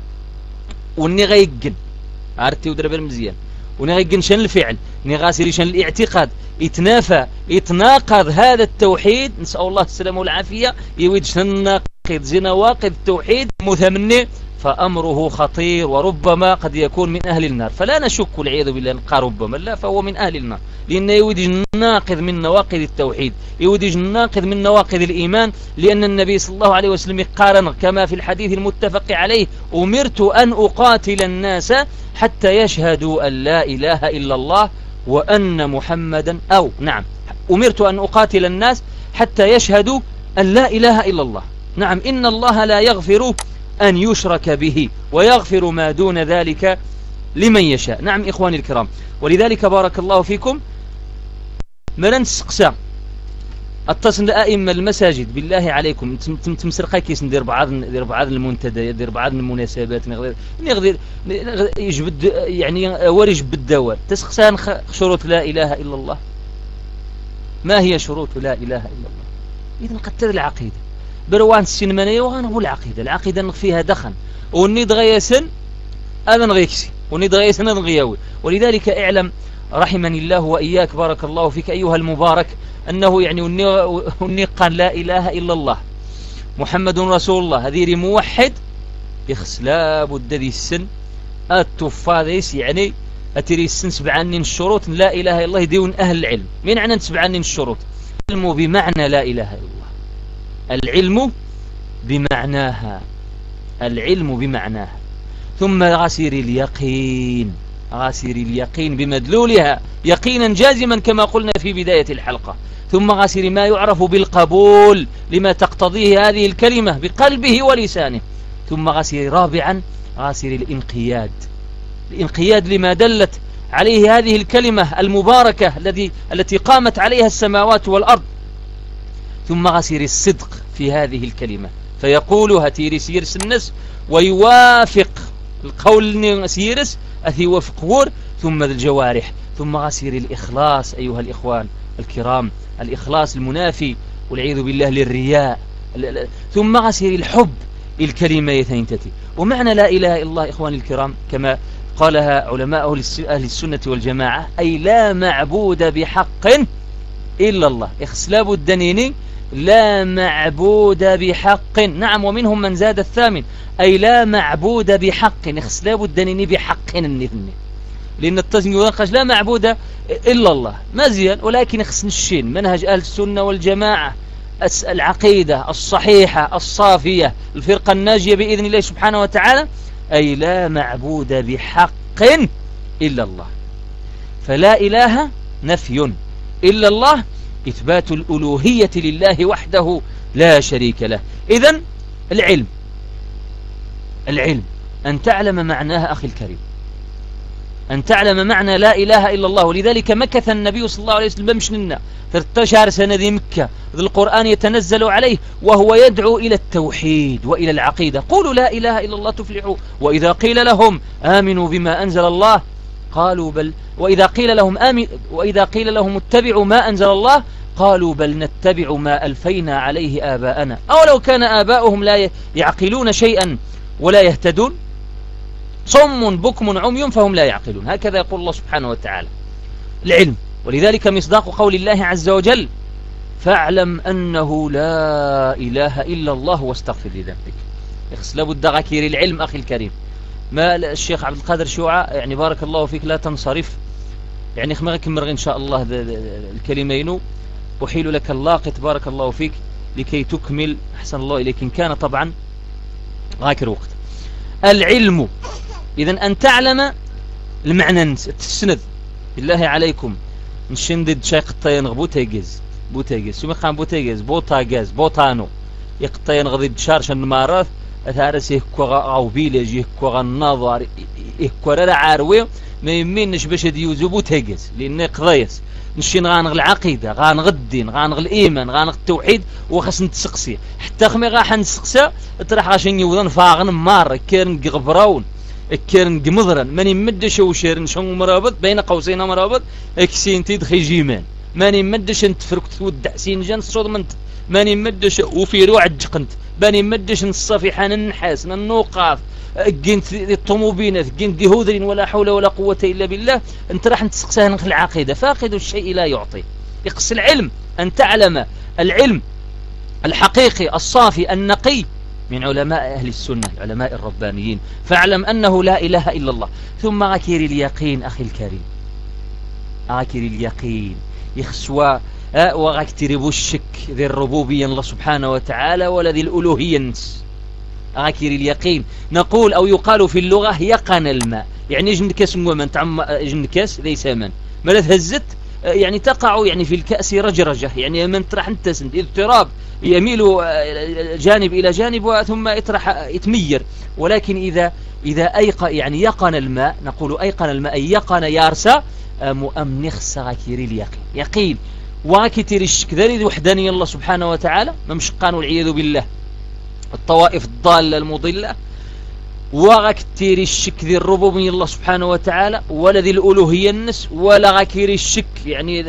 ونغي يقن عرفتي ودرب المزيان ونغي يقن شن الفعل نغاسر شن الاعتقاد يتنافى يتناقض هذا التوحيد نسأل الله السلامة والعافية يويد شن ناقض زنواقض التوحيد مثمني فأمره خطير وربما قد يكون من أهل النار. فلا نشك والعياذ بالله ربما لا فهو من أهل النار لأنه يودج ناقض من نواقض التوحيد يودج ناقض من نواقض الإيمان. لأن النبي صلى الله عليه وسلم قارن كما في الحديث المتفق عليه أمرت أن أقاتل الناس حتى يشهدوا أن لا إله إلا الله وأن محمدا أمرت أن أقاتل الناس حتى يشهدوا أن لا إله إلا الله. نعم إن الله لا يغفر أن يشرك به ويغفر ما دون ذلك لمن يشاء. نعم إخواني الكرام. ولذلك بارك الله فيكم ملن تسقسى اتصل الائمه المساجد بالله عليكم تمسرقا كيس ندير بعض المنتديات، ندير بعض المناسبات، نغدر يجبد يعني ورجب الدوار تسخسان شروط لا اله الا الله. ما هي شروط لا اله الا الله؟ اذا نقتل العقيده بروان السينمانيه وغنغبو العقيده فيها دخن وني دغيسن انا نغيكسي وني دغيسن نغياوي. ولذلك اعلم رحمني الله واياك بارك الله فيك ايها المبارك أنه يعني وني قال لا إله إلا الله محمد رسول الله هذه موحد يخس لا بد ذي السن التفاذيس يعني أتري السن سبعانين الشروط لا إله إلا الله يديون أهل العلم. من معنى سبعانين الشروط؟ العلم بمعنى لا إله إلا الله، العلم بمعناها، العلم بمعناها. ثم غسير اليقين، غسير اليقين بمدلولها يقينا جازما كما قلنا في بداية الحلقة. ثم غسير ما يعرف بالقبول لما تقتضيه هذه الكلمة بقلبه ولسانه. ثم غسير رابعا غسير الانقياد، الانقياد لما دلت عليه هذه الكلمة المباركة التي قامت عليها السماوات والأرض. ثم غسير الصدق في هذه الكلمة فيقولها تيري سيرس النس ويوافق القول سيرس أثي وفق ور. ثم الجوارح. ثم غسير الإخلاص أيها الإخوان الكرام، الإخلاص المنافي والعياذ بالله للرياء. ثم غسير الحب الكلمة يثنتتي. ومعنى لا إله إلا الله إخواني الكرام كما قالها علماء أهل السنة والجماعة أي لا معبود بحق إلا الله. إخسلاب الدنيني لا معبود بحق، نعم ومنهم من زاد الثامن أي لا معبود بحق. إخسلاب الدنيني بحق النثني لأن التزمي ينقش لا معبود إلا الله مزيان، ولكن اخسن الشين منهج أهل السنة والجماعة العقيدة الصحيحة الصافية الفرقة الناجية بإذن الله سبحانه وتعالى أي لا معبود بحق إلا الله. فلا إله نفي، إلا الله إثبات الألوهية لله وحده لا شريك له. إذن العلم أن تعلم معناها أخي الكريم، أن تعلم معنى لا إله إلا الله. ولذلك مكث النبي صلى الله عليه وسلم بمشننا 13 سنة ذي مكة القرآن يتنزل عليه وهو يدعو إلى التوحيد وإلى العقيدة. قولوا لا إله إلا الله تفلحوا. وإذا قيل لهم آمنوا بما أنزل الله قالوا بل، وإذا قيل لهم اتبعوا ما أنزل الله قالوا بل نتبع ما ألفينا عليه آباءنا أولو كان آباؤهم لا يعقلون شيئا ولا يهتدون صم بكم عمي فهم لا يعقلون. هكذا يقول الله سبحانه وتعالى العلم. ولذلك مصداق قول الله عز وجل فاعلم أنه لا إله إلا الله واستغفر لذنبك. لابد الدغاكير العلم أخي الكريم. ما الشيخ عبد القادر شوعة يعني بارك الله فيك لا تنصرف يعني خمغك مرغ إن شاء الله الكلمين أحيل لك اللاقط بارك الله فيك لكي تكمل أحسن الله إليك إن كان طبعا غاكر وقت. العلم إذن أن تعلم المعنى تسند بالله عليكم نشندد شيء قطين بوتيجز سمي قام بوتيجز بوتاجز بوتانو يقطين غضي شارشن مارث أثارس يهكوا غوبيل يهكوا النظر يهكوا رعاروي ما يمينش باش يوزو بوتيجز لأنه قضيس نشين غانغ العقيدة غانغ الدين غانغ الإيمان غانغ التوحيد وخاص نتسقسي حتى خمي غاح نتسقسى تراح عشان يوضن فاغن مار كيرن قبراون كيرن قمضرا ماني مدش وشيرن شون مرابط بين قوسين مرابط اكسين تدخي جيمان ماني مدش انت فركت ودع سين صوت منت ماني مدش وفي روع الجقنت ماني مدش الصفيحان النحاس النوقاف جنت الطموبينات جنت ديهودرين ولا حول ولا قوة إلا بالله انت راح نتسقسها في العقيدة. فاقد الشيء لا يعطي. يقص العلم أن تعلم العلم الحقيقي الصافي النقي من علماء أهل السنة العلماء الربانيين. فاعلم أنه لا إله إلا الله. ثم غكير اليقين أخي الكريم، غكير اليقين يخسوا وغكتربوا الشك ذي الربوبية الله سبحانه وتعالى ولا ذي الألوهية. غكير اليقين نقول أو يقال في اللغة يقن الماء يعني جنكس ومن تعم جنكس ليس من ماذا هزت يعني تقع يعني في الكأس رجرجة يعني من ترح انتسند اضطراب يميل جانب إلى جانب ثم يتمير. ولكن إذا يعني يقن الماء نقول أيقن الماء يقن يارسى مؤمنخ غكير اليقين. يقين وراكي تيري الشك ذري وحدانية الله سبحانه وتعالى ما مشقان والعياذ بالله الطوائف الضالة المضلة، وغاك تيري الشك ذي الربوبية الله سبحانه وتعالى ولا ذي الألوهية النس، ولا غاك يري الشك يعني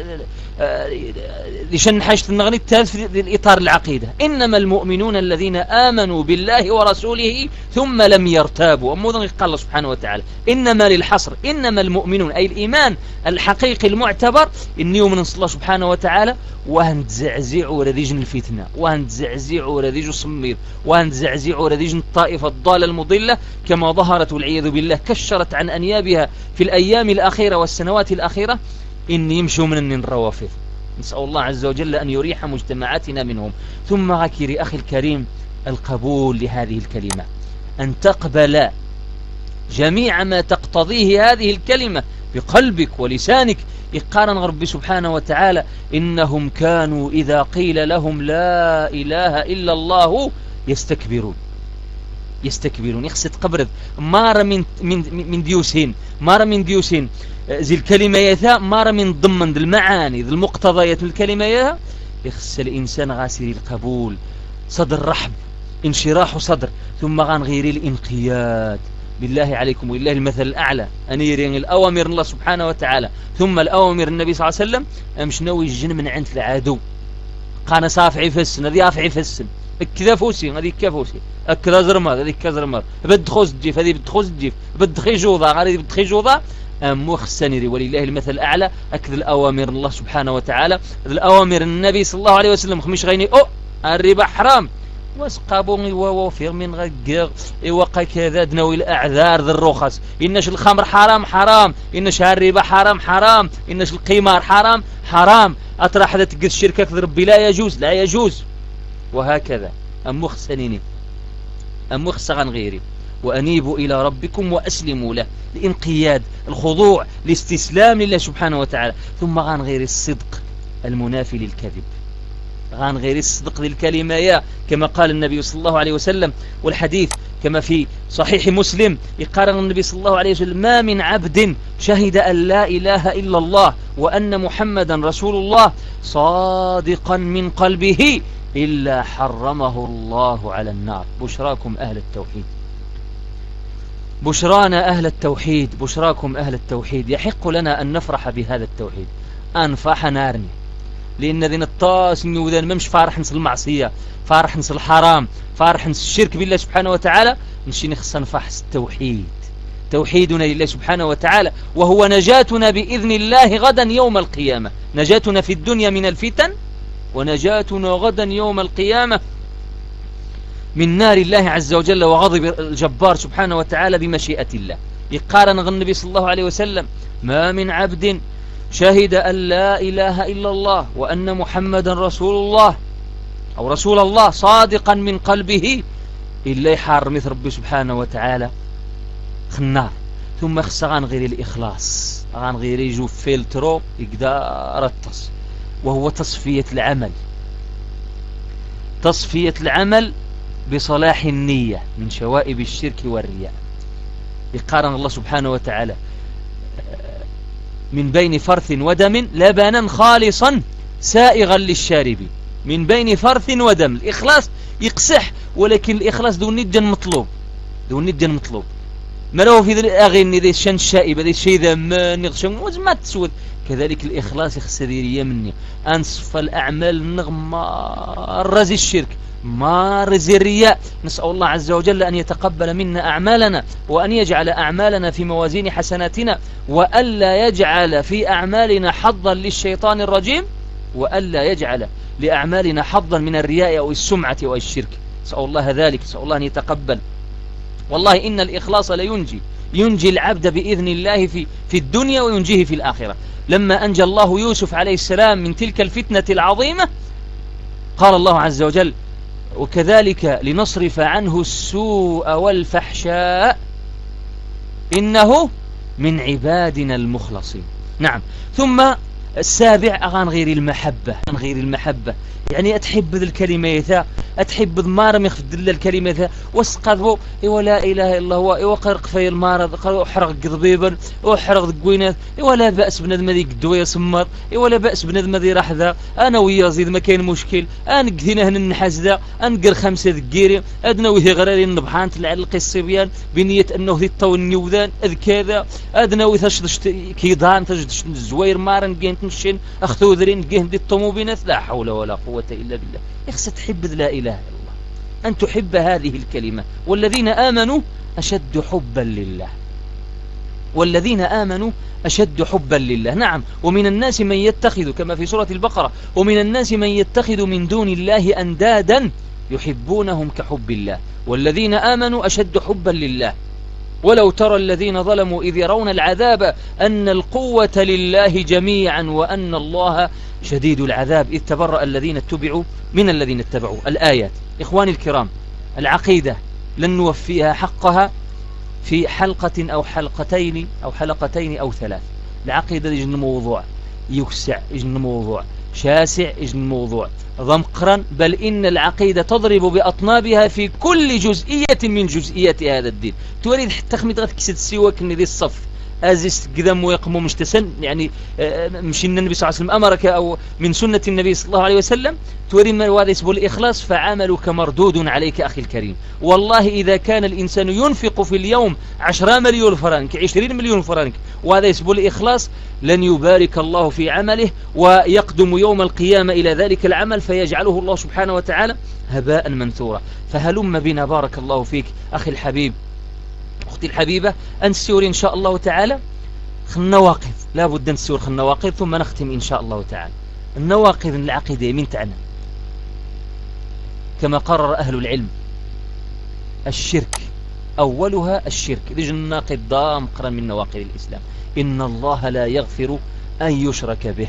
لشان حاجة النغني الثالث في الإطار العقيدة. إنما المؤمنون الذين آمنوا بالله ورسوله ثم لم يرتابوا. أموذا قال الله سبحانه وتعالى إنما للحصر، إنما المؤمنون أي الإيمان الحقيقي المعتبر إن يؤمن الله سبحانه وتعالى وهنتزعزعوا رذيج الفتنة، وهنتزعزعوا رذيج الصمير، وهنتزعزعوا رذيج الطائفة الضالة المضلة كما ظهرت والعياذ بالله كشرت عن أنيابها في الأيام الأخيرة والسنوات الأخيرة إن يمشوا من الروافض. نسأل الله عز وجل أن يريح مجتمعاتنا منهم. ثم غكري أخي الكريم القبول لهذه الكلمة، أن تقبل جميع ما تقتضيه هذه الكلمة بقلبك ولسانك. يقارن ربي سبحانه وتعالى إنهم كانوا إذا قيل لهم لا إله إلا الله يستكبرون. يخصد قبرد مارا من ديوسين، مارا من ديوسين زي الكلمة يثا مارا من ضمن المعاني ذي المقتضيات الكلمة يثا. يخص الإنسان غاسري القبول، صدر رحب، انشراح صدر، ثم غان غيري الانقياد. بالله عليكم ولله المثل الأعلى أن يرين الأوامر الله سبحانه وتعالى ثم الأوامر النبي صلى الله عليه وسلم أمش نوي الجن من عند العدو. قانا صافعي فسن هذه أفعي فسن كذا فوسي هذه كفوسي كذا زرمر هذه كزرمر بدخوز الجيف هذه بدخوز الجيف بدخي جوضة هذه بدخي جوضة. مخسنري ولله المثل الأعلى أكذ الأوامر الله سبحانه وتعالى الأوامر النبي صلى الله عليه وسلم خميش غيني الربا حرام واسقابون ووفير من غير وقا كذا دنوي الأعذار ذي الرخص. إنش الخمر حرام، إنش الربا حرام، إنش القمار حرام. أطرح هذا تقص الشركة كذا ربي لا يجوز وهكذا. أمخسنيني أمخسغن غيري وأنيبوا إلى ربكم وأسلموا له. الانقياد، الخضوع، الاستسلام لله سبحانه وتعالى. ثم غان غير الصدق المنافي للكذب، غان غير الصدق للكلمة كما قال النبي صلى الله عليه وسلم. والحديث كما في صحيح مسلم يقارن النبي صلى الله عليه وسلم ما من عبد شهد أن لا إله إلا الله وأن محمدا رسول الله صادقا من قلبه إلا حرمه الله على النار. بشراكم أهل التوحيد، بشرانا أهل التوحيد، بشراكم أهل التوحيد. يحق لنا أن نفرح بهذا التوحيد أنفح نارني، لأن ذين الطاس وذين ممش فارح نس المعصية، فارح نس الحرام، فارح نس الشرك بالله سبحانه وتعالى. نشي نخص نفح التوحيد، توحيدنا لله سبحانه وتعالى وهو نجاتنا بإذن الله غدا يوم القيامة. نجاتنا في الدنيا من الفتن، ونجاتنا غدا يوم القيامة من نار الله عز وجل وغضب الجبار سبحانه وتعالى بمشيئة الله. يقارن النبي صلى الله عليه وسلم ما من عبد شهد أن لا إله إلا الله وأن محمدا رسول الله أو رسول الله صادقا من قلبه إلا يحار مثل ربي سبحانه وتعالى خنار. ثم خصغان غير الإخلاص، غان غير يجو فيلترو يقدر التص، وهو تصفية العمل، تصفية العمل بصلاح النية من شوائب الشرك والرياء. يقارن الله سبحانه وتعالى من بين فرث ودم لبنا خالصا سائغا للشارب. من بين فرث ودم، الإخلاص يقسح، ولكن الإخلاص دون نجا مطلوب، دون نجا مطلوب. ما له في ذي الأغاني ذي الشن الشائبة ذي الشيء ذا ما نغشم ما تسود. كذلك الإخلاص يخسريرية مني أنصف الأعمال النغمة الرزي الشرك ما رزي الرياء. نسأل الله عز وجل أن يتقبل منا أعمالنا وأن يجعل أعمالنا في موازين حسناتنا، وألا يجعل في أعمالنا حظا للشيطان الرجيم، وألا يجعل لأعمالنا حظا من الرياء أو السمعة أو الشرك. نسأل الله ذلك، نسأل الله أن يتقبل. والله إن الإخلاص ينجي العبد بإذن الله في الدنيا وينجيه في الآخرة. لما أنجى الله يوسف عليه السلام من تلك الفتنة العظيمة قال الله عز وجل وكذلك لنصرف عنه السوء والفحشاء إنه من عبادنا المخلصين. نعم. ثم السابع أغان غير المحبة يعني أتحب ذي الكلمة يثا أتحب ذمارم يخفد الله الكلمة يثا واسقذبو ولا إله إلا هو وقرق في المارض وحرق قضبيبا وحرق ذقوينات ولا بأس بندم ذي قدوة يسمر ولا بأس بندم ذي رحذا أنا ويازيد ما كاين مشكل أنا قذينا هنا النحاس ذا أنقر 5 ذقيري أدنا وهي غراري النبحان تلعلق الصبيان بنية أنه ذي الطول النيوذان أذ كذا أدنا ويثشدش كيضان تجدش الزوير مارن قينت نشين أخذو ذرين قينت ذي الطموبينات لا حول ولا قوة إلا بالله. يخص تحب لا إله إلا الله أن تحب هذه الكلمة والذين آمنوا أشد حبا لله. نعم ومن الناس من يتخذ كما في سورة البقرة ومن الناس من يتخذ من دون الله أندادا يحبونهم كحب الله والذين آمنوا أشد حبا لله. ولو ترى الذين ظلموا إذ يرون العذاب أن القوة لله جميعا وأن الله شديد العذاب إذ تبرأ الذين اتبعوا من الذين اتبعوا. الآيات إخواني الكرام العقيدة لن نوفيها حقها في حلقة أو حلقتين أو 3. العقيدة يجن موضوع يوسع يجن موضوع شاسع يجن موضوع ضمقرا بل إن العقيدة تضرب بأطنابها في كل جزئية من جزئيات هذا الدين. تريد حتى خميت غتكسد سواك ذي الصف أزست قدم ويقمو مشتسن يعني مش النبي صلى الله عليه وسلم أمرك أو من سنة النبي صلى الله عليه وسلم تريد ما هذا يسبب الإخلاص فعملك مردود عليك أخي الكريم. والله إذا كان الإنسان ينفق في اليوم 10 مليون فرنك 20 مليون فرنك وهذا يسبب الإخلاص لن يبارك الله في عمله ويقدم يوم القيامة إلى ذلك العمل فيجعله الله سبحانه وتعالى هباء منثورا. فهلم بنا بارك الله فيك أخي الحبيب أختي الحبيبة أن نسير إن شاء الله تعالى النواقض لا بد أن نسير النواقض ثم نختم إن شاء الله تعالى. النواقض العقيدة من تعنى كما قرر أهل العلم الشرك أولها الشرك لجن الناقض ضام قرن من نواقض الإسلام. إن الله لا يغفر أن يشرك به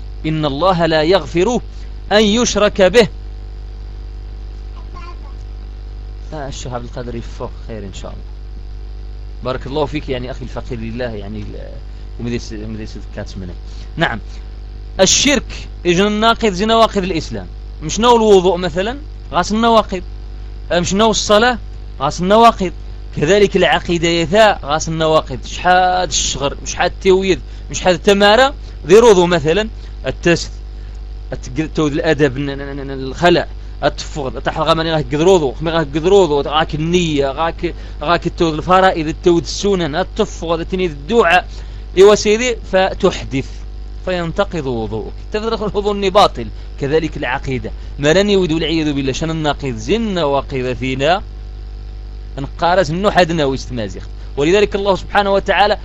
الشيخ عبد القادر يفوق خير إن شاء الله بارك الله فيك يعني أخي الفقير لله يعني ومديس كاتمني. نعم الشرك يجن الناقض زي نواقض الإسلام. مش نو الوضوء مثلا غاس النواقض مش نو الصلاة غاس النواقض كذلك العقيدة يثاء غاس النواقض شحاد الشغر شحاد التويذ مش حاد التمارة ذي روضو مثلا التست التود الأدب الخلع التفض تحلق من غاك قدروضو غاك النية غاك التود الفرائض التود السنن التفض التنيذ الدعاء يوسيدي فتحدث فينتقض وضوءك تفرق الوضوء باطل. كذلك العقيدة ما لن يود العياذ بالله شان الناقض زن وقض فينا انقارس انه حدنا ويستمازخ. ولذلك الله سبحانه وتعالى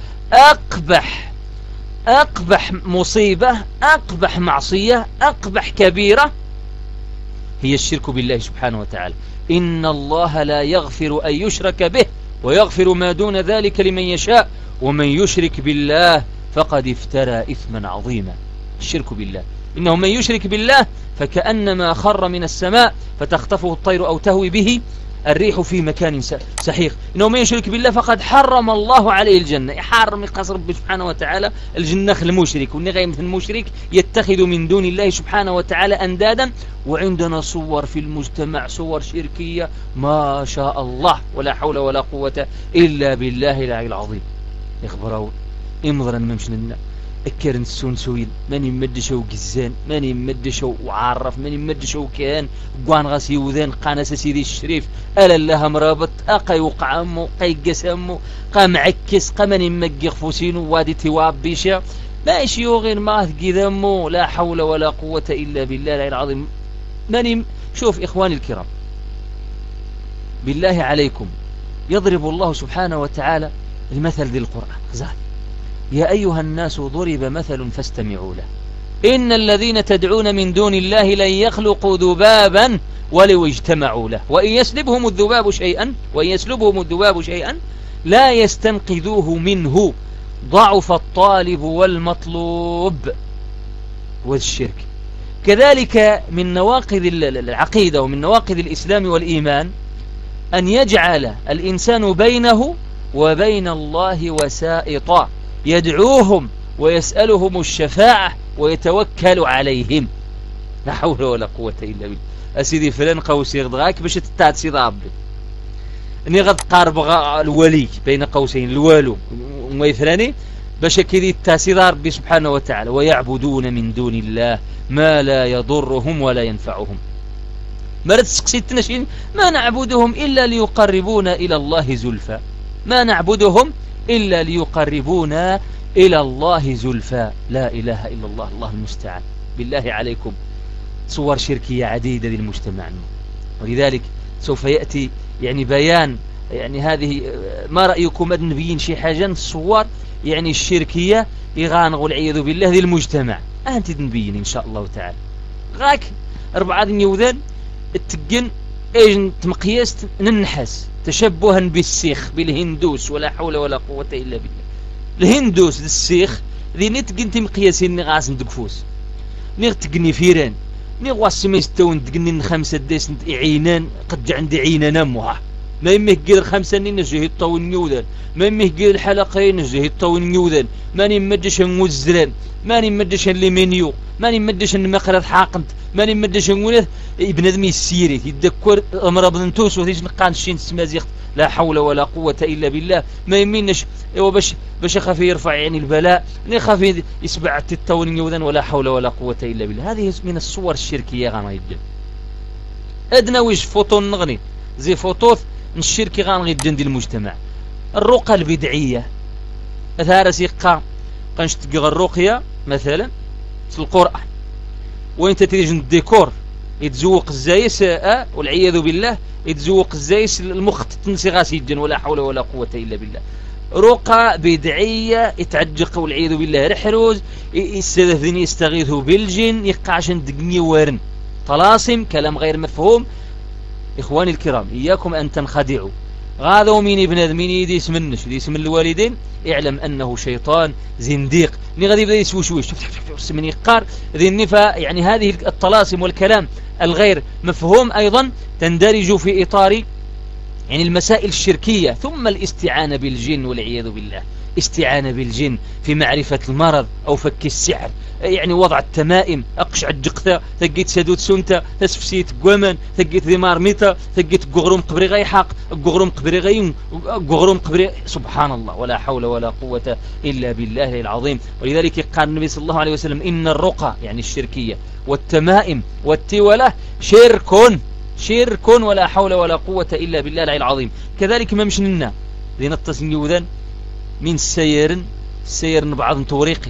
أقبح مصيبة أقبح معصية أقبح كبيرة هي الشرك بالله سبحانه وتعالى. إن الله لا يغفر أن يشرك به ويغفر ما دون ذلك لمن يشاء ومن يشرك بالله فقد افترى إثما عظيما. الشرك بالله إنه من يشرك بالله فكأنما خر من السماء فتخطفه الطير أو تهوي به الريح في مكان سحيق. إنه من يشرك بالله فقد حرم الله عليه الجنة. يحرم يقص ربي سبحانه وتعالى الجنة المشرك والنغي مثل المشرك يتخذ من دون الله سبحانه وتعالى أندادا. وعندنا صور في المجتمع صور شركية ما شاء الله ولا حول ولا قوة إلا بالله العلي العظيم. يخبروا امضرا ممشننا اكرن السونسويل من يمدشو قزان من يمدشو وعرف من يمدشو كان قوان غاسي وذان قانس سيدي الشريف ألا الله مرابط أقا يوقع أمو قا يقسمو قا معكس قا من يمقي خفوسينو وادي تواب بيشا ما يشيوغين ماث قذمو لا حول ولا قوة إلا بالله العظيم. شوف إخواني الكرام بالله عليكم يضرب الله سبحانه وتعالى المثل ذي القرآن غزال يا أيها الناس ضرب مثل فاستمعوا له إن الذين تدعون من دون الله لن يخلقوا ذبابا ولو اجتمعوا له وإن يسلبهم الذباب شيئا لا يستنقذوه منه ضعف الطالب والمطلوب والشرك. كذلك من نواقض العقيدة ومن نواقض الإسلام والإيمان أن يجعل الإنسان بينه وبين الله وسائطا يدعوهم ويسألهم الشفاعة ويتوكل عليهم. لا حول ولا قوة إلا بالله. أسيدي فلان قوسي غدغاك باش تتعد سيد ربي اني غتقارب الولي بين قوسين الوالو وما يفلاني باش كيدي التاسيد ربي سبحانه وتعالى. ويعبدون من دون الله ما لا يضرهم ولا ينفعهم. ما تسقسيتنا شي ما نعبدهم إلا ليقربونا إلى الله زلفى. ما نعبدهم إلا ليقربونا إلى الله زلفى. لا إله إلا الله. الله المستعان. بالله عليكم صور شركية عديدة للمجتمع، ولذلك سوف يأتي يعني بيان يعني هذه ما رأيكم أن نبين شي حاجة الصور يعني الشركية يغانغ والعياذ بالله للمجتمع. أنت نبين إن شاء الله تعالى. غاك 4 يوذان التقن ايج تمقياست ننحس تشبها بالسيخ بالهندوس. ولا حول ولا قوة إلا بالله. الهندوس السيخ ذي نتقن تمقياسين نغاس ندقفوس نغتقني فيران نغواس ما يستوون تقني 5 ديس عينان قد عندي عينان امها ما يمه قيل 5 نجي الطاول نيوذان ما يمه قيل الحلقين نجي الطاول نيوذان ماني مدش موزران ماني مدش الليمينيو ماني مدش المقرض حاقنت ماني مدش نقول ابن ادمي السيري يتذكر امراض نتوس وثيش نقان شين سمازيخت. لا حول ولا قوة إلا بالله. ما يمينش ايوا باش خافي يرفع يعني البلاء ني خافي يسبع التطون يوذن. ولا حول ولا قوة إلا بالله. هذه من الصور الشركية غانا يدن ادنا ويش فوتون نغني زي فوتوث الشركي غانا يدن دي المجتمع. الرقى البدعية اثار سيقا قنش تلقى الرقية مثلا في القرآن وانت تريد الديكور يتزوق الزايس والعياذ بالله يتزوق الزايس المخ تنسي غاس يجن. ولا حول ولا قوة إلا بالله. رقى بدعية يتعجق والعياذ بالله. رحروز يستذفني يستغيثوا بالجن يقعشن دقني وارن طلاسم كلام غير مفهوم. إخواني الكرام إياكم أن تنخدعوا. غاذا من ابن ادمين يدي اسم النش يدي اسم الوالدين اعلم أنه شيطان زنديق. ني غادي يبدا يسوشوش من يقار ذي النفا. يعني هذه الطلاسم والكلام الغير مفهوم أيضا تندرج في إطار يعني المسائل الشركية. ثم الاستعانة بالجن والعياذ بالله. استعانة بالجن في معرفة المرض أو فك السحر يعني وضع التمائم أقشع الجقثة ثقيت سدود سنتة تسفسيت قومان ثقيت ذي مارميتا ثقيت قغروم قبري غي حق قغروم قبري غي قغروم قبري. سبحان الله. ولا حول ولا قوة إلا بالله العظيم. ولذلك قال النبي صلى الله عليه وسلم إن الرقى يعني الشركية والتمائم والتولة شرك ولا حول ولا قوة إلا بالله العظيم. كذلك ما مشننا ذي نتصن يوذن من سير بعض توريقي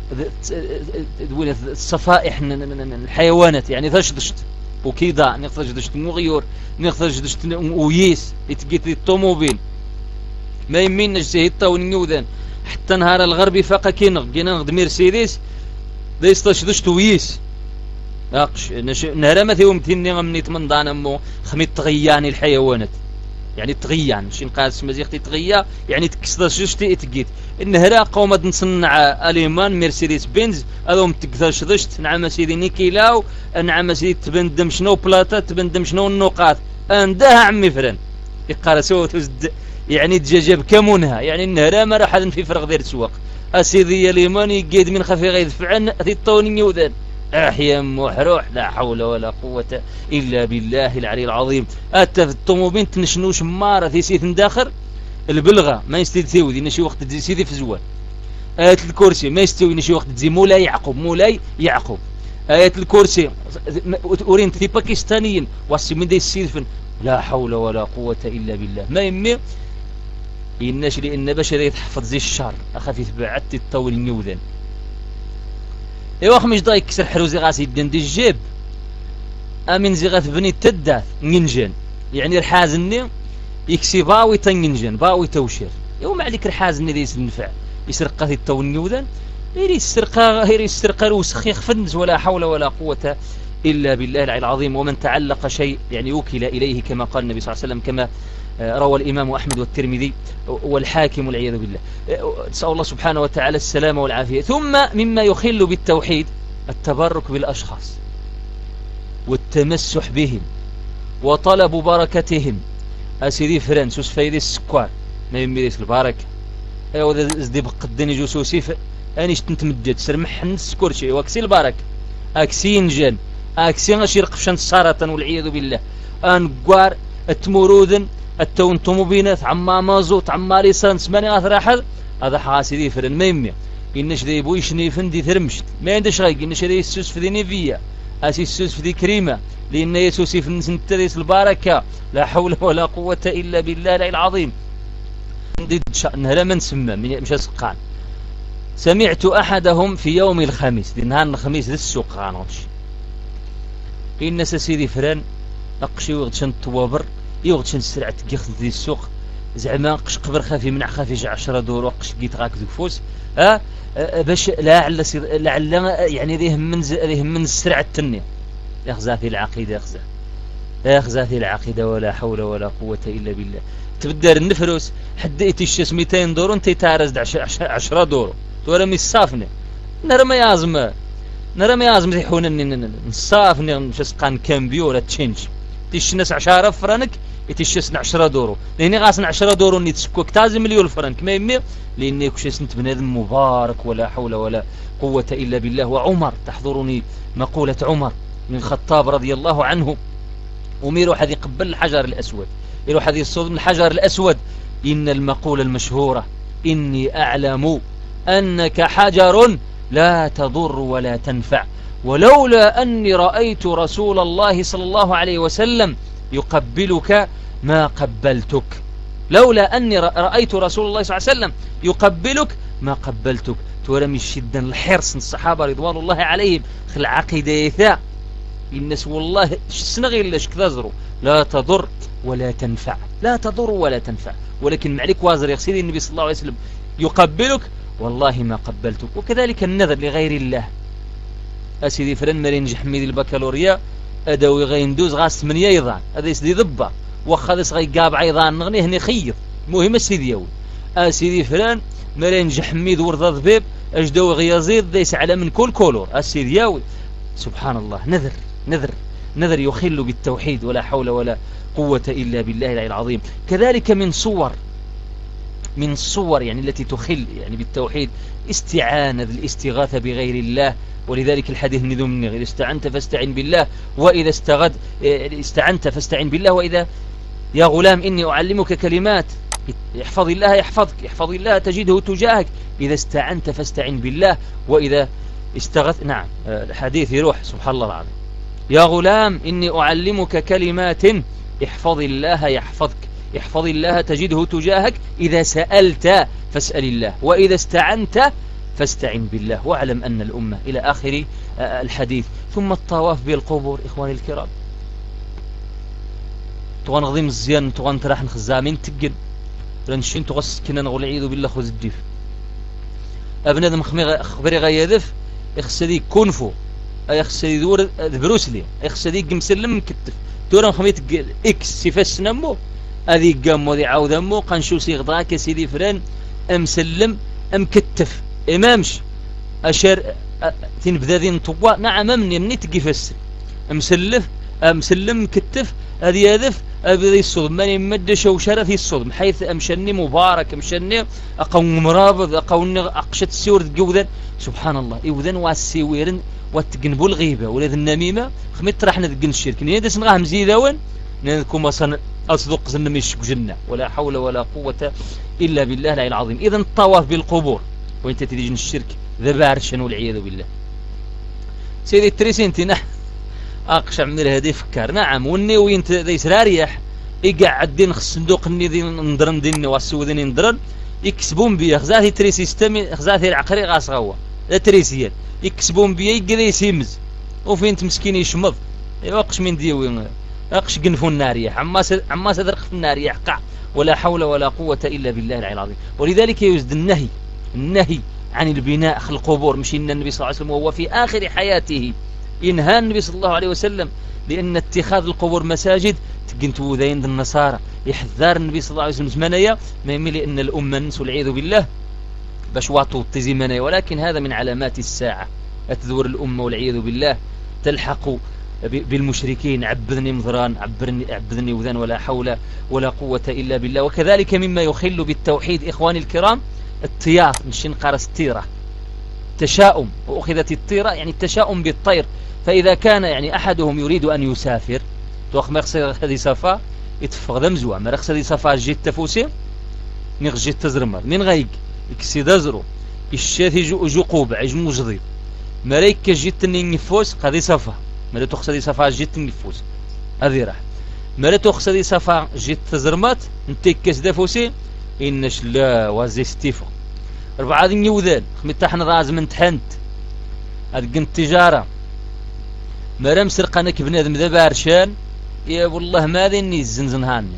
الصفائح الحيوانات يعني ثشدشت وكيدا نثشدشت مغيور نثشدشت ويس يتقيت الطوموبيل ما يمين نجسيه الطاون يوذن حتى نهار الغربي فاقا كينغ جينا مرسيدس ذا يستشدشت ويس اقش نهار ما ثيوم تيني غمنيت من دانا مو خميت تغياني الحيوانات يعني تغيان شين قاس مزيختي تغيا يعني تكسدشتي اتقيت النهار قومة نصنع اليمان مرسيدس بنز هذوم تكسدشت نعم سيدي نيكيلاو نعم سيدي تبندم شنو بلاطه تبندم شنو النقاط اندها عمي فرن يقال سو تزد يعني دجاجه بكمونها يعني النهار ما راح في فرق دير السواق اسيدي اليمان يقيد من خفي غيدفعن في الطوني وذن احيا محروح. لا حول ولا قوة إلا بالله العلي العظيم. أتى في الطوموبين تنشنوش مارة في سيث داخر البلغة ما يستوي ثيودي نشي وقت تزي سيدي في زوال. آيات الكرسي ما يستوي نشي وقت تزي مولاي يعقوب. آيات الكرسي أورين في باكستانيين واسي من دي السيدفن. لا حول ولا قوة إلا بالله. ما يمي إناش لإن بشر يتحفظ زي الشر أخفيت بعدت الطول النيوذن. ايوا خميش دا يكسر حروزي غاسي يدن دي الجيب امين زي غتبني تداث نينجن يعني الحازني يكسي باوي تنجن باوي توشير. ايوا ما عليك الحازني ديس النفع يسرق في التون يوذن يري السرقه الوسخ يخفنز. ولا حول ولا قوة إلا بالله العلي العظيم. ومن تعلق شيء يعني وكل إليه كما قال النبي صلى الله عليه وسلم كما روى الإمام أحمد والترمذي والحاكم والعياذ بالله. نسأل الله سبحانه وتعالى السلامة والعافية. ثم مما يخل بالتوحيد التبرك بالأشخاص والتمسح بهم وطلب بركتهم. أسيدي فرنسوس فايدي السكوار ما يميريس البركة. أيوة زدي بقدني جوسوسي اني تنتمدد سرمح نس كلشي واكسي البركه اكسي نجن اكسي غاشي رقفشان السرطان والعياذ بالله انقوار التمورودن التون توموبينات عما مازوت عما ليسانس ماني غاثراحل هذا حاسدي فرن ما يمي إنش ذي بويش نيفن دي ثرمشت ما عندش غايق إنش ذي السوس في ذي نيفيا أسي السوس في ذي كريمة لأن يسوسي في نسنتريس البركة لا حول ولا قوة إلا بالله العظيم دي شأنها لما نسمى مش أسقان سمعت أحدهم في يوم الخميس دي نهار الخميس ذي السوق غانوش إن سيدي فرن أقشي وغدشن الطوابر يوغدشن السرعة تقيخ ذي السوق زعما قش قبر خافي منع خافي جا 10 دور وقش قيت غاك ذو فوس باش لعل يعني ذيه من السرعة التنية يخزاثي العقيدة يخزاثي العقيدة ولا حول ولا قوة إلا بالله تبدأ النفروس حديتي الشيس 200 دور وانت تارز 10 دور تورا مي الصافنة نرمى يازم ذيحون نصافني نشسقان كامبيو ولا تشينج تيشنس 10 فرنك يتشسن 10 دورو لاني غاسن 10 دورو ني تسكوك تازي مليون فرنك ما يمي لاني كشسن بنادم مبارك ولا حول ولا قوة الا بالله. وعمر تحضرني مقولة عمر بن الخطاب رضي الله عنه وميروح هذه قبل الحجر الاسود يروح هذه الصوت من الحجر الاسود ان المقولة المشهورة اني اعلم انك حجر لا تضر ولا تنفع ولولا اني رأيت رسول الله صلى الله عليه وسلم يقبلك ما قبلتك لولا أني رأيت رسول الله صلى الله عليه وسلم يقبلك ما قبلتك تورمي الشدة الحرص الصحابة رضوان الله عليهم خل عقيدة الناس والله سنغي لش كذزروا لا تضر ولا تنفع لا تضر ولا تنفع ولكن معلك وازر يغسير النبي صلى الله عليه وسلم يقبلك والله ما قبلتك. وكذلك النذر لغير الله أسيدي فرن مرين جحميد البكالوريا أدوي غيندوز غاس 8 أيضا هذا يسدي ضبة وخذس غي قاب أيضا نغنيه نخيط مهم السيدي يوي أسيدي فلان مرين جحميد ورضا ضبيب أجدوي غيازيد ديس على من كل كولور السيدي يوي سبحان الله نذر يخل بالتوحيد ولا حول ولا قوة إلا بالله العظيم. كذلك من الصور يعني التي تخل يعني بالتوحيد استعانة الاستغاثة بغير الله ولذلك الحديث من ذم إذا استعنت فاستعن بالله وإذا استعنت فاستعن بالله وإذا يا غلام إني أعلمك كلمات احفظ الله يحفظك احفظ الله تجده تجاهك إذا استعنت فاستعن بالله وإذا استغث نعم الحديث يروح سبحان الله العظيم يا غلام إني أعلمك كلمات احفظ الله يحفظك احفظ الله تجده تجاهك إذا سألت فاسأل الله وإذا استعنت فاستعن بالله واعلم أن الأمة إلى آخر الحديث. ثم الطواف بالقبور إخواني الكرام تغن غضيم الزيان تغن تراح نخزامين تقن رنشين تغس كنا نقول عيذو بالله خوز الديف ابن ادم خبري غيادف اخسدي كونفو اخسدي دور بروسلي اخسدي قمسلم مكتف دورا خميت اكس سيفاس نمو هذه قامو ذي عاود امو قنشو سيغضاك سيدي فران امسلم امكتف امامش اشار تنبذا ذي نطوا نعم مني تقفس مسلم مكتف هذه هدف ابي الصدم ماني مدش وشرفي الصدم حيث امشني مبارك امشني اقوم مرابض اقوني اقشت السور تجوذن سبحان الله يوذن واسيويرن وتجنبوا الغيبه ولا النميمه خميت راح ندقن الشرك نيدس نغاه مزيداون نكون مثلا اصدق زن مش جنه ولا حول ولا قوه الا بالله العلي العظيم. اذا الطواف بالقبور وانت تيجي الشرك ذبارشن والعياذ بالله. سيدي التريسنتي اقشع من الهدي فكر نعم وني وينت ذي سراريح يقعد دين الصندوق اني ذي ندرن ديني واسودني ندرن يكسبون بيا خزاثي تري سيستم خزاثي العقري غاس غوا لا تريسيان يكسبون بيا يقدي سيمز وفين مسكين يشمض يوقش من ديوين اقش قنفو الناريح عما سدرق في الناريح قع ولا حول ولا قوة الا بالله العلي العظيم. ولذلك يوجد النهي عن البناء في القبور مش ان النبي صلى الله عليه وسلم وهو في اخر حياته ينهى النبي صلى الله عليه وسلم لأن اتخاذ القبور مساجد تقنتوا ذين النصارى يحذر النبي صلى الله عليه وسلم زمانيا ما يملي أن الأمة ننسوا العياذ بالله باش واطوا تزمانيا ولكن هذا من علامات الساعة أتذور الأمة والعياذ بالله تلحق بالمشركين عبدني مضران عبدني وذان ولا حول ولا قوة إلا بالله. وكذلك مما يخل بالتوحيد إخواني الكرام الطياف من شنقار ستيرة التشاؤم، وأخذت الطيرة يعني التشاؤم بالطير. فإذا كان يعني أحدهم يريد أن يسافر توخ مرخص هذه صفا يتفق دمزوا مرخص هذه صفا جيت تفوسي نغجي تزرمر من غيق يكسي دزرو الشاثي جو قوبع يجمو جديد مريك جيت نفوس هذه صفا ملا تخص هذه صفا جيت نفوس هذه راح ملا تخص هذه صفا جيت تزرمات انت كاس دفوسي إنش لا وازي ستيفو 4 يوذان خمتاحنا راز من تحنت أدقن التجارة مرام سرقانك بنادم ذا بارشان يا والله ما ذي اني الزنزن هاني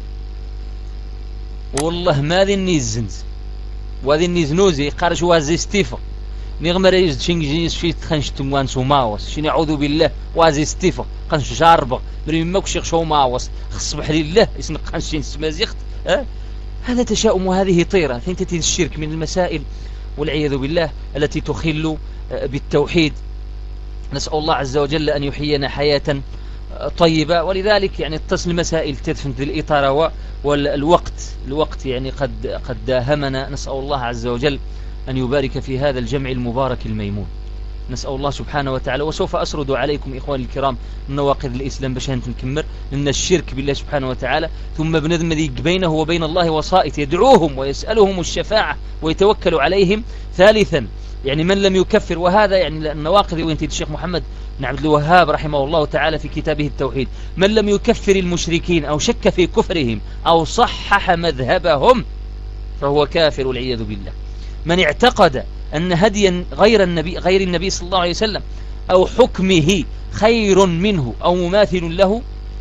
والله ما ذي اني الزنز وذي اني زنوزي قارش وازي ستيفو نغمر يجد شنجيز في تخنش تموان سو ماوس شين يعوذ بالله وازي ستيفو قنش جاربغ مريم ماكو شو ماوس خصبح لله يسنق قنشين سمازيخت هذا تشاؤم وهذه طيرة ثنتتي الشرك من المسائل والعياذ بالله التي تخل بالتوحيد. نسأل الله عز وجل أن يحيينا حياة طيبة. ولذلك يعني اتصل المسائل تدفن في الإطار والوقت يعني قد داهمنا. نسأل الله عز وجل أن يبارك في هذا الجمع المبارك الميمون. نسأل الله سبحانه وتعالى. وسوف أسرد عليكم إخواني الكرام نواقض الإسلام باش نكمر لأن الشرك بالله سبحانه وتعالى ثم بندم ذي بينه وبين الله وسائط يدعوهم ويسألهم الشفاعة ويتوكل عليهم. ثالثا يعني من لم يكفر وهذا يعني النواقض وينتهي الشيخ محمد بن عبد الوهاب رحمه الله تعالى في كتابه التوحيد من لم يكفر المشركين أو شك في كفرهم أو صحح مذهبهم فهو كافر والعياذ بالله. من اعتقد أن هديا غير النبي صلى الله عليه وسلم أو حكمه خير منه أو مماثل له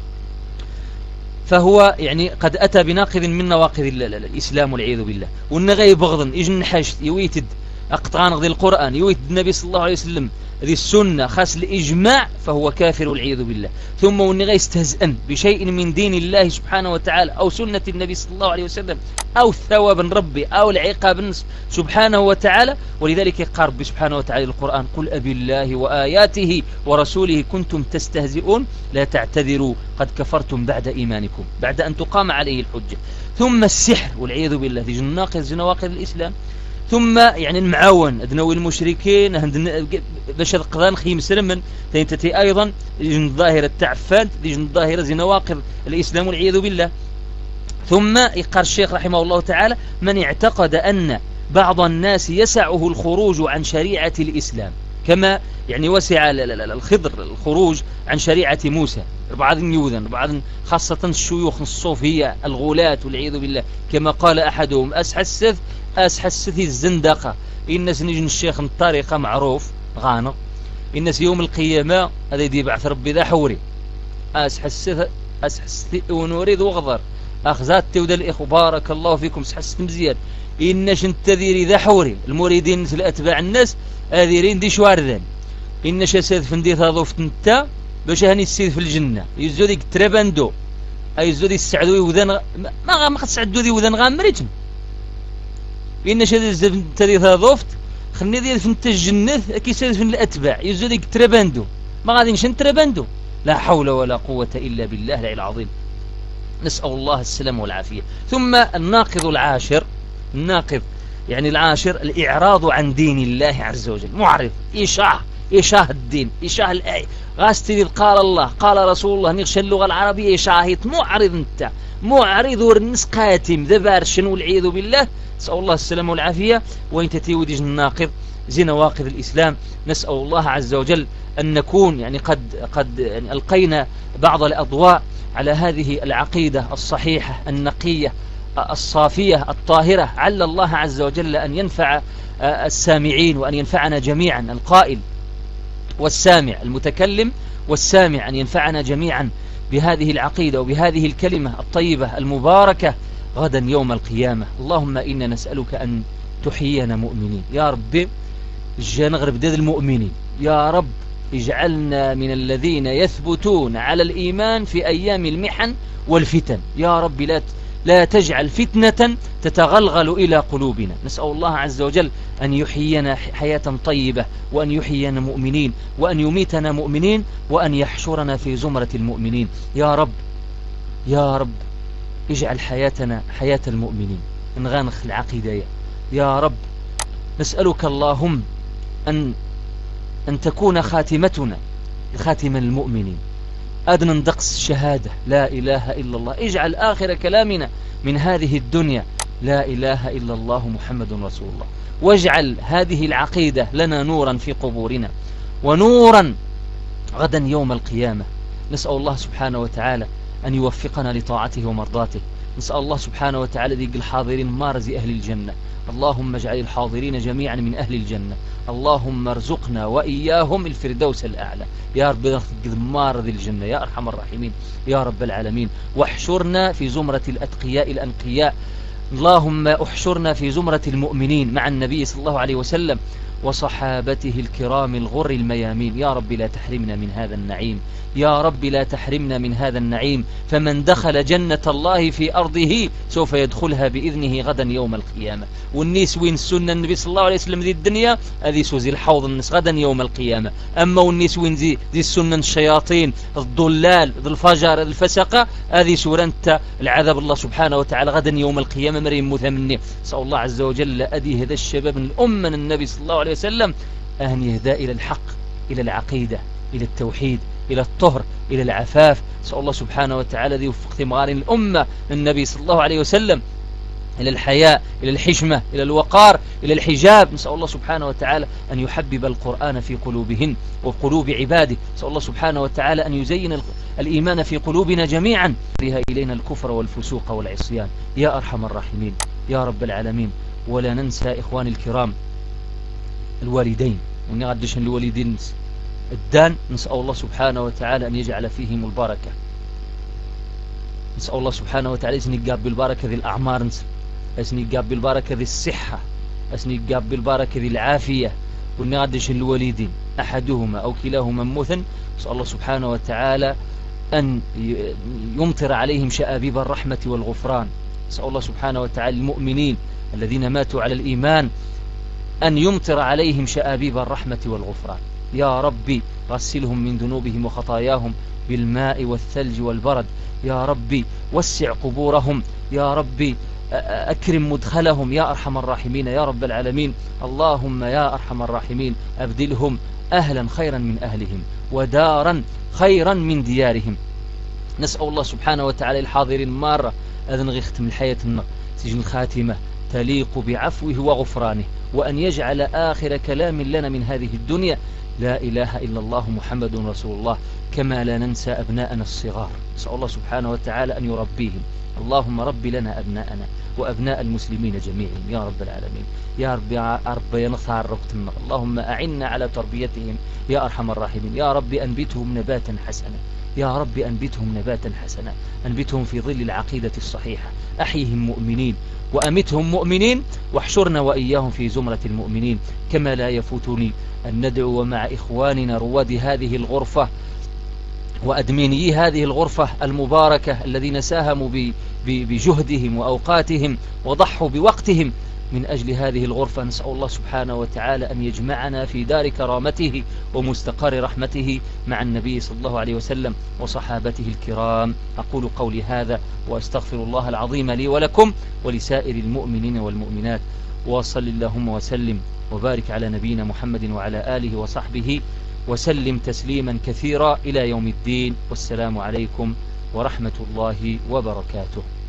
فهو يعني قد أتى بناقض من نواقض الإسلام والعياذ بالله. والنغي بغضا يجن حشت يويتد أقطعان غضي القرآن يويتد النبي صلى الله عليه وسلم ذي السنة خاص الإجماع فهو كافر والعياذ بالله. ثم والنغي استهزأن بشيء من دين الله سبحانه وتعالى أو سنة النبي صلى الله عليه وسلم أو ثواب ربي أو العقاب سبحانه وتعالى. ولذلك قال ربي سبحانه وتعالى القرآن قل أبي الله وآياته ورسوله كنتم تستهزئون لا تعتذروا قد كفرتم بعد إيمانكم بعد أن تقام عليه الحجة. ثم السحر والعياذ بالله ذي نواقض الإسلام. ثم يعني المعاون أدنوي المشركين باش القضان خيم سلمن تنتتي أيضا ظاهرة التعفان ظاهرة زي نواقض الإسلام والعياذ بالله. ثم يقال الشيخ رحمه الله تعالى من اعتقد أن بعض الناس يسعه الخروج عن شريعة الإسلام كما يعني وسع الخضر الخروج عن شريعة موسى بعض يوذن بعض خاصة الشيوخ الصوفية الغلاة والعياذ بالله كما قال أحدهم أسحسث الزندقة الناس نجن الشيخ الطريقة معروف غانق الناس يوم القيامة هذا يدي بعث ربي ذا حوري أسحسث ونريد وغضر أخذات تودى الإخوة بارك الله فيكم سحسث مزيان إنش انتذيري ذا حوري المريدين مثل أتباع الناس أذيرين دي شواردان إنش أساد فندي ثاضوفت انت باش هاني السيد في الجنة يزوديك تربندو أي يزودي السعدوي وذن ما قد سعدو ذي وذن غامريتم إنش أساد فندي ثاضوفت خلني ذي فنت الجنة أكي ساد فن الأتباع يزوديك تربندو ما غادي نشن تربندو. لا حول ولا قوة إلا بالله العلي العظيم. نسأل الله السلام والعافية. ثم الناقض العاشر يعني العاشر الإعراض عن دين الله عز وجل. معرض إشاه الدين إشاه الآية غاستي قال الله قال رسول الله نغشى اللغة العربية إشاهيت معرض انت معرض ورنس قاتم ذبارشن والعياذ بالله. نسأل الله السلام والعافية. وإن تتيودج الناقض زي نواقض الإسلام. نسأل الله عز وجل أن نكون يعني قد يعني ألقينا بعض الأضواء على هذه العقيدة الصحيحة النقية الصافية الطاهرة. عل الله عز وجل أن ينفع السامعين وأن ينفعنا جميعا القائل والسامع المتكلم والسامع أن ينفعنا جميعا بهذه العقيدة وبهذه الكلمة الطيبة المباركة غدا يوم القيامة. اللهم إنا نسألك أن تحيينا مؤمنين يا رب. نغرب داد المؤمنين يا رب اجعلنا من الذين يثبتون على الإيمان في أيام المحن والفتن يا رب. لا تجعل فتنة تتغلغل إلى قلوبنا. نسأل الله عز وجل أن يحيينا حياة طيبة وأن يحيينا مؤمنين وأن يميتنا مؤمنين وأن يحشرنا في زمرة المؤمنين يا رب. يا رب اجعل حياتنا حياة المؤمنين نغانخ العقيدة يا رب. نسألك اللهم أن تكون خاتمتنا خاتم المؤمنين، أدنى ندقس الشهادة لا إله إلا الله. اجعل آخر كلامنا من هذه الدنيا لا إله إلا الله محمد رسول الله، واجعل هذه العقيدة لنا نورا في قبورنا ونورا غدا يوم القيامة. نسأل الله سبحانه وتعالى أن يوفقنا لطاعته ومرضاته. نسأل الله سبحانه وتعالى ذي الحاضرين مارز أهل الجنة. اللهم اجعل الحاضرين جميعا من أهل الجنة. اللهم ارزقنا وإياهم الفردوس الأعلى يا رب، مارز الجنة يا أرحم الراحمين يا رب العالمين. واحشرنا في زمرة الأتقياء الأنقياء. اللهم احشرنا في زمرة المؤمنين مع النبي صلى الله عليه وسلم وصحابته الكرام الغر الميامين. يا رب لا تحرمنا من هذا النعيم، يا رب لا تحرمنا من هذا النعيم. فمن دخل جنة الله في أرضه سوف يدخلها بإذنه غدا يوم القيامة. والنيس وين السنة النبي صلى الله عليه وسلم ذي الدنيا هذه سوزي الحوض الناس غدا يوم القيامة. أما والنيس وين ذي السنة الشياطين الضلال ذي الفجر الفسقة هذه سورة العذاب الله سبحانه وتعالى غدا يوم القيامة مريم مثمني. سأل الله عز وجل أدي هذا الشباب من الأمة النبي صلى الله عليه وسلم أن يهدى إلى الحق، إلى العقيدة، إلى التوحيد، إلى الطهر، إلى العفاف. سأل الله سبحانه وتعالى ذي وفق ثمارين الأمة النبي صلى الله عليه وسلم إلى الحياء، إلى الحشمة، إلى الوقار، إلى الحجاب. نسأل الله سبحانه وتعالى أن يحبب القرآن في قلوبهن وقلوب عباده. نسأل الله سبحانه وتعالى أن يزين الإيمان في قلوبنا جميعا، يكره إلينا الكفر والفسوق والعصيان يا أرحم الراحمين يا رب العالمين. ولا ننسى إخواني الكرام الوالدين، ونقدش الوالدين الدان. نسأل الله سبحانه وتعالى أن يجعل فيهم البركة. نسأل الله سبحانه وتعالى أن يقاب بالبركة ذي الأعمار، أن يقاب بالبركة ذي الصحة، أن يقاب بالبركة ذي العافية. ونقدش الوالدين أحدهما أو كلاهما مثن. نسأل الله سبحانه وتعالى أن يمطر عليهم شآبيب الرحمة والغفران. نسأل الله سبحانه وتعالى المؤمنين الذين ماتوا على الإيمان أن يمطر عليهم شآبيب الرحمة والغفران. يا ربي غسلهم من ذنوبهم وخطاياهم بالماء والثلج والبرد. يا ربي وسع قبورهم. يا ربي أكرم مدخلهم يا أرحم الراحمين يا رب العالمين. اللهم يا أرحم الراحمين أبدلهم أهلا خيرا من أهلهم ودارا خيرا من ديارهم. نسأل الله سبحانه وتعالى الحاضرين مرة أذن غيختم الحياة سجن الخاتمة تليق بعفوه وغفرانه، وأن يجعل آخر كلام لنا من هذه الدنيا لا إله إلا الله محمد رسول الله. كما لا ننسى أبناءنا الصغار. نسأل الله سبحانه وتعالى أن يربيهم. اللهم رب لنا أبناءنا وأبناء المسلمين جميعا يا رب العالمين. يا رب ينصار ربطنا. اللهم أعنا على تربيتهم يا أرحم الراحمين. يا رب أنبتهم نباتا حسنا. يا رب أنبتهم نباتا حسنا. أنبتهم في ظل العقيدة الصحيحة. أحيهم مؤمنين وأمتهم مؤمنين، واحشرنا وإياهم في زمرة المؤمنين. كما لا يفوتني أن ندعو مع إخواننا رواد هذه الغرفة وأدميني هذه الغرفة المباركة الذين ساهموا بجهدهم وأوقاتهم وضحوا بوقتهم من أجل هذه الغرفة. نسأل الله سبحانه وتعالى أن يجمعنا في دار كرامته ومستقر رحمته مع النبي صلى الله عليه وسلم وصحابته الكرام. أقول قولي هذا وأستغفر الله العظيم لي ولكم ولسائر المؤمنين والمؤمنات. وصل اللهم وسلم وبارك على نبينا محمد وعلى آله وصحبه وسلم تسليما كثيرا إلى يوم الدين. والسلام عليكم ورحمة الله وبركاته.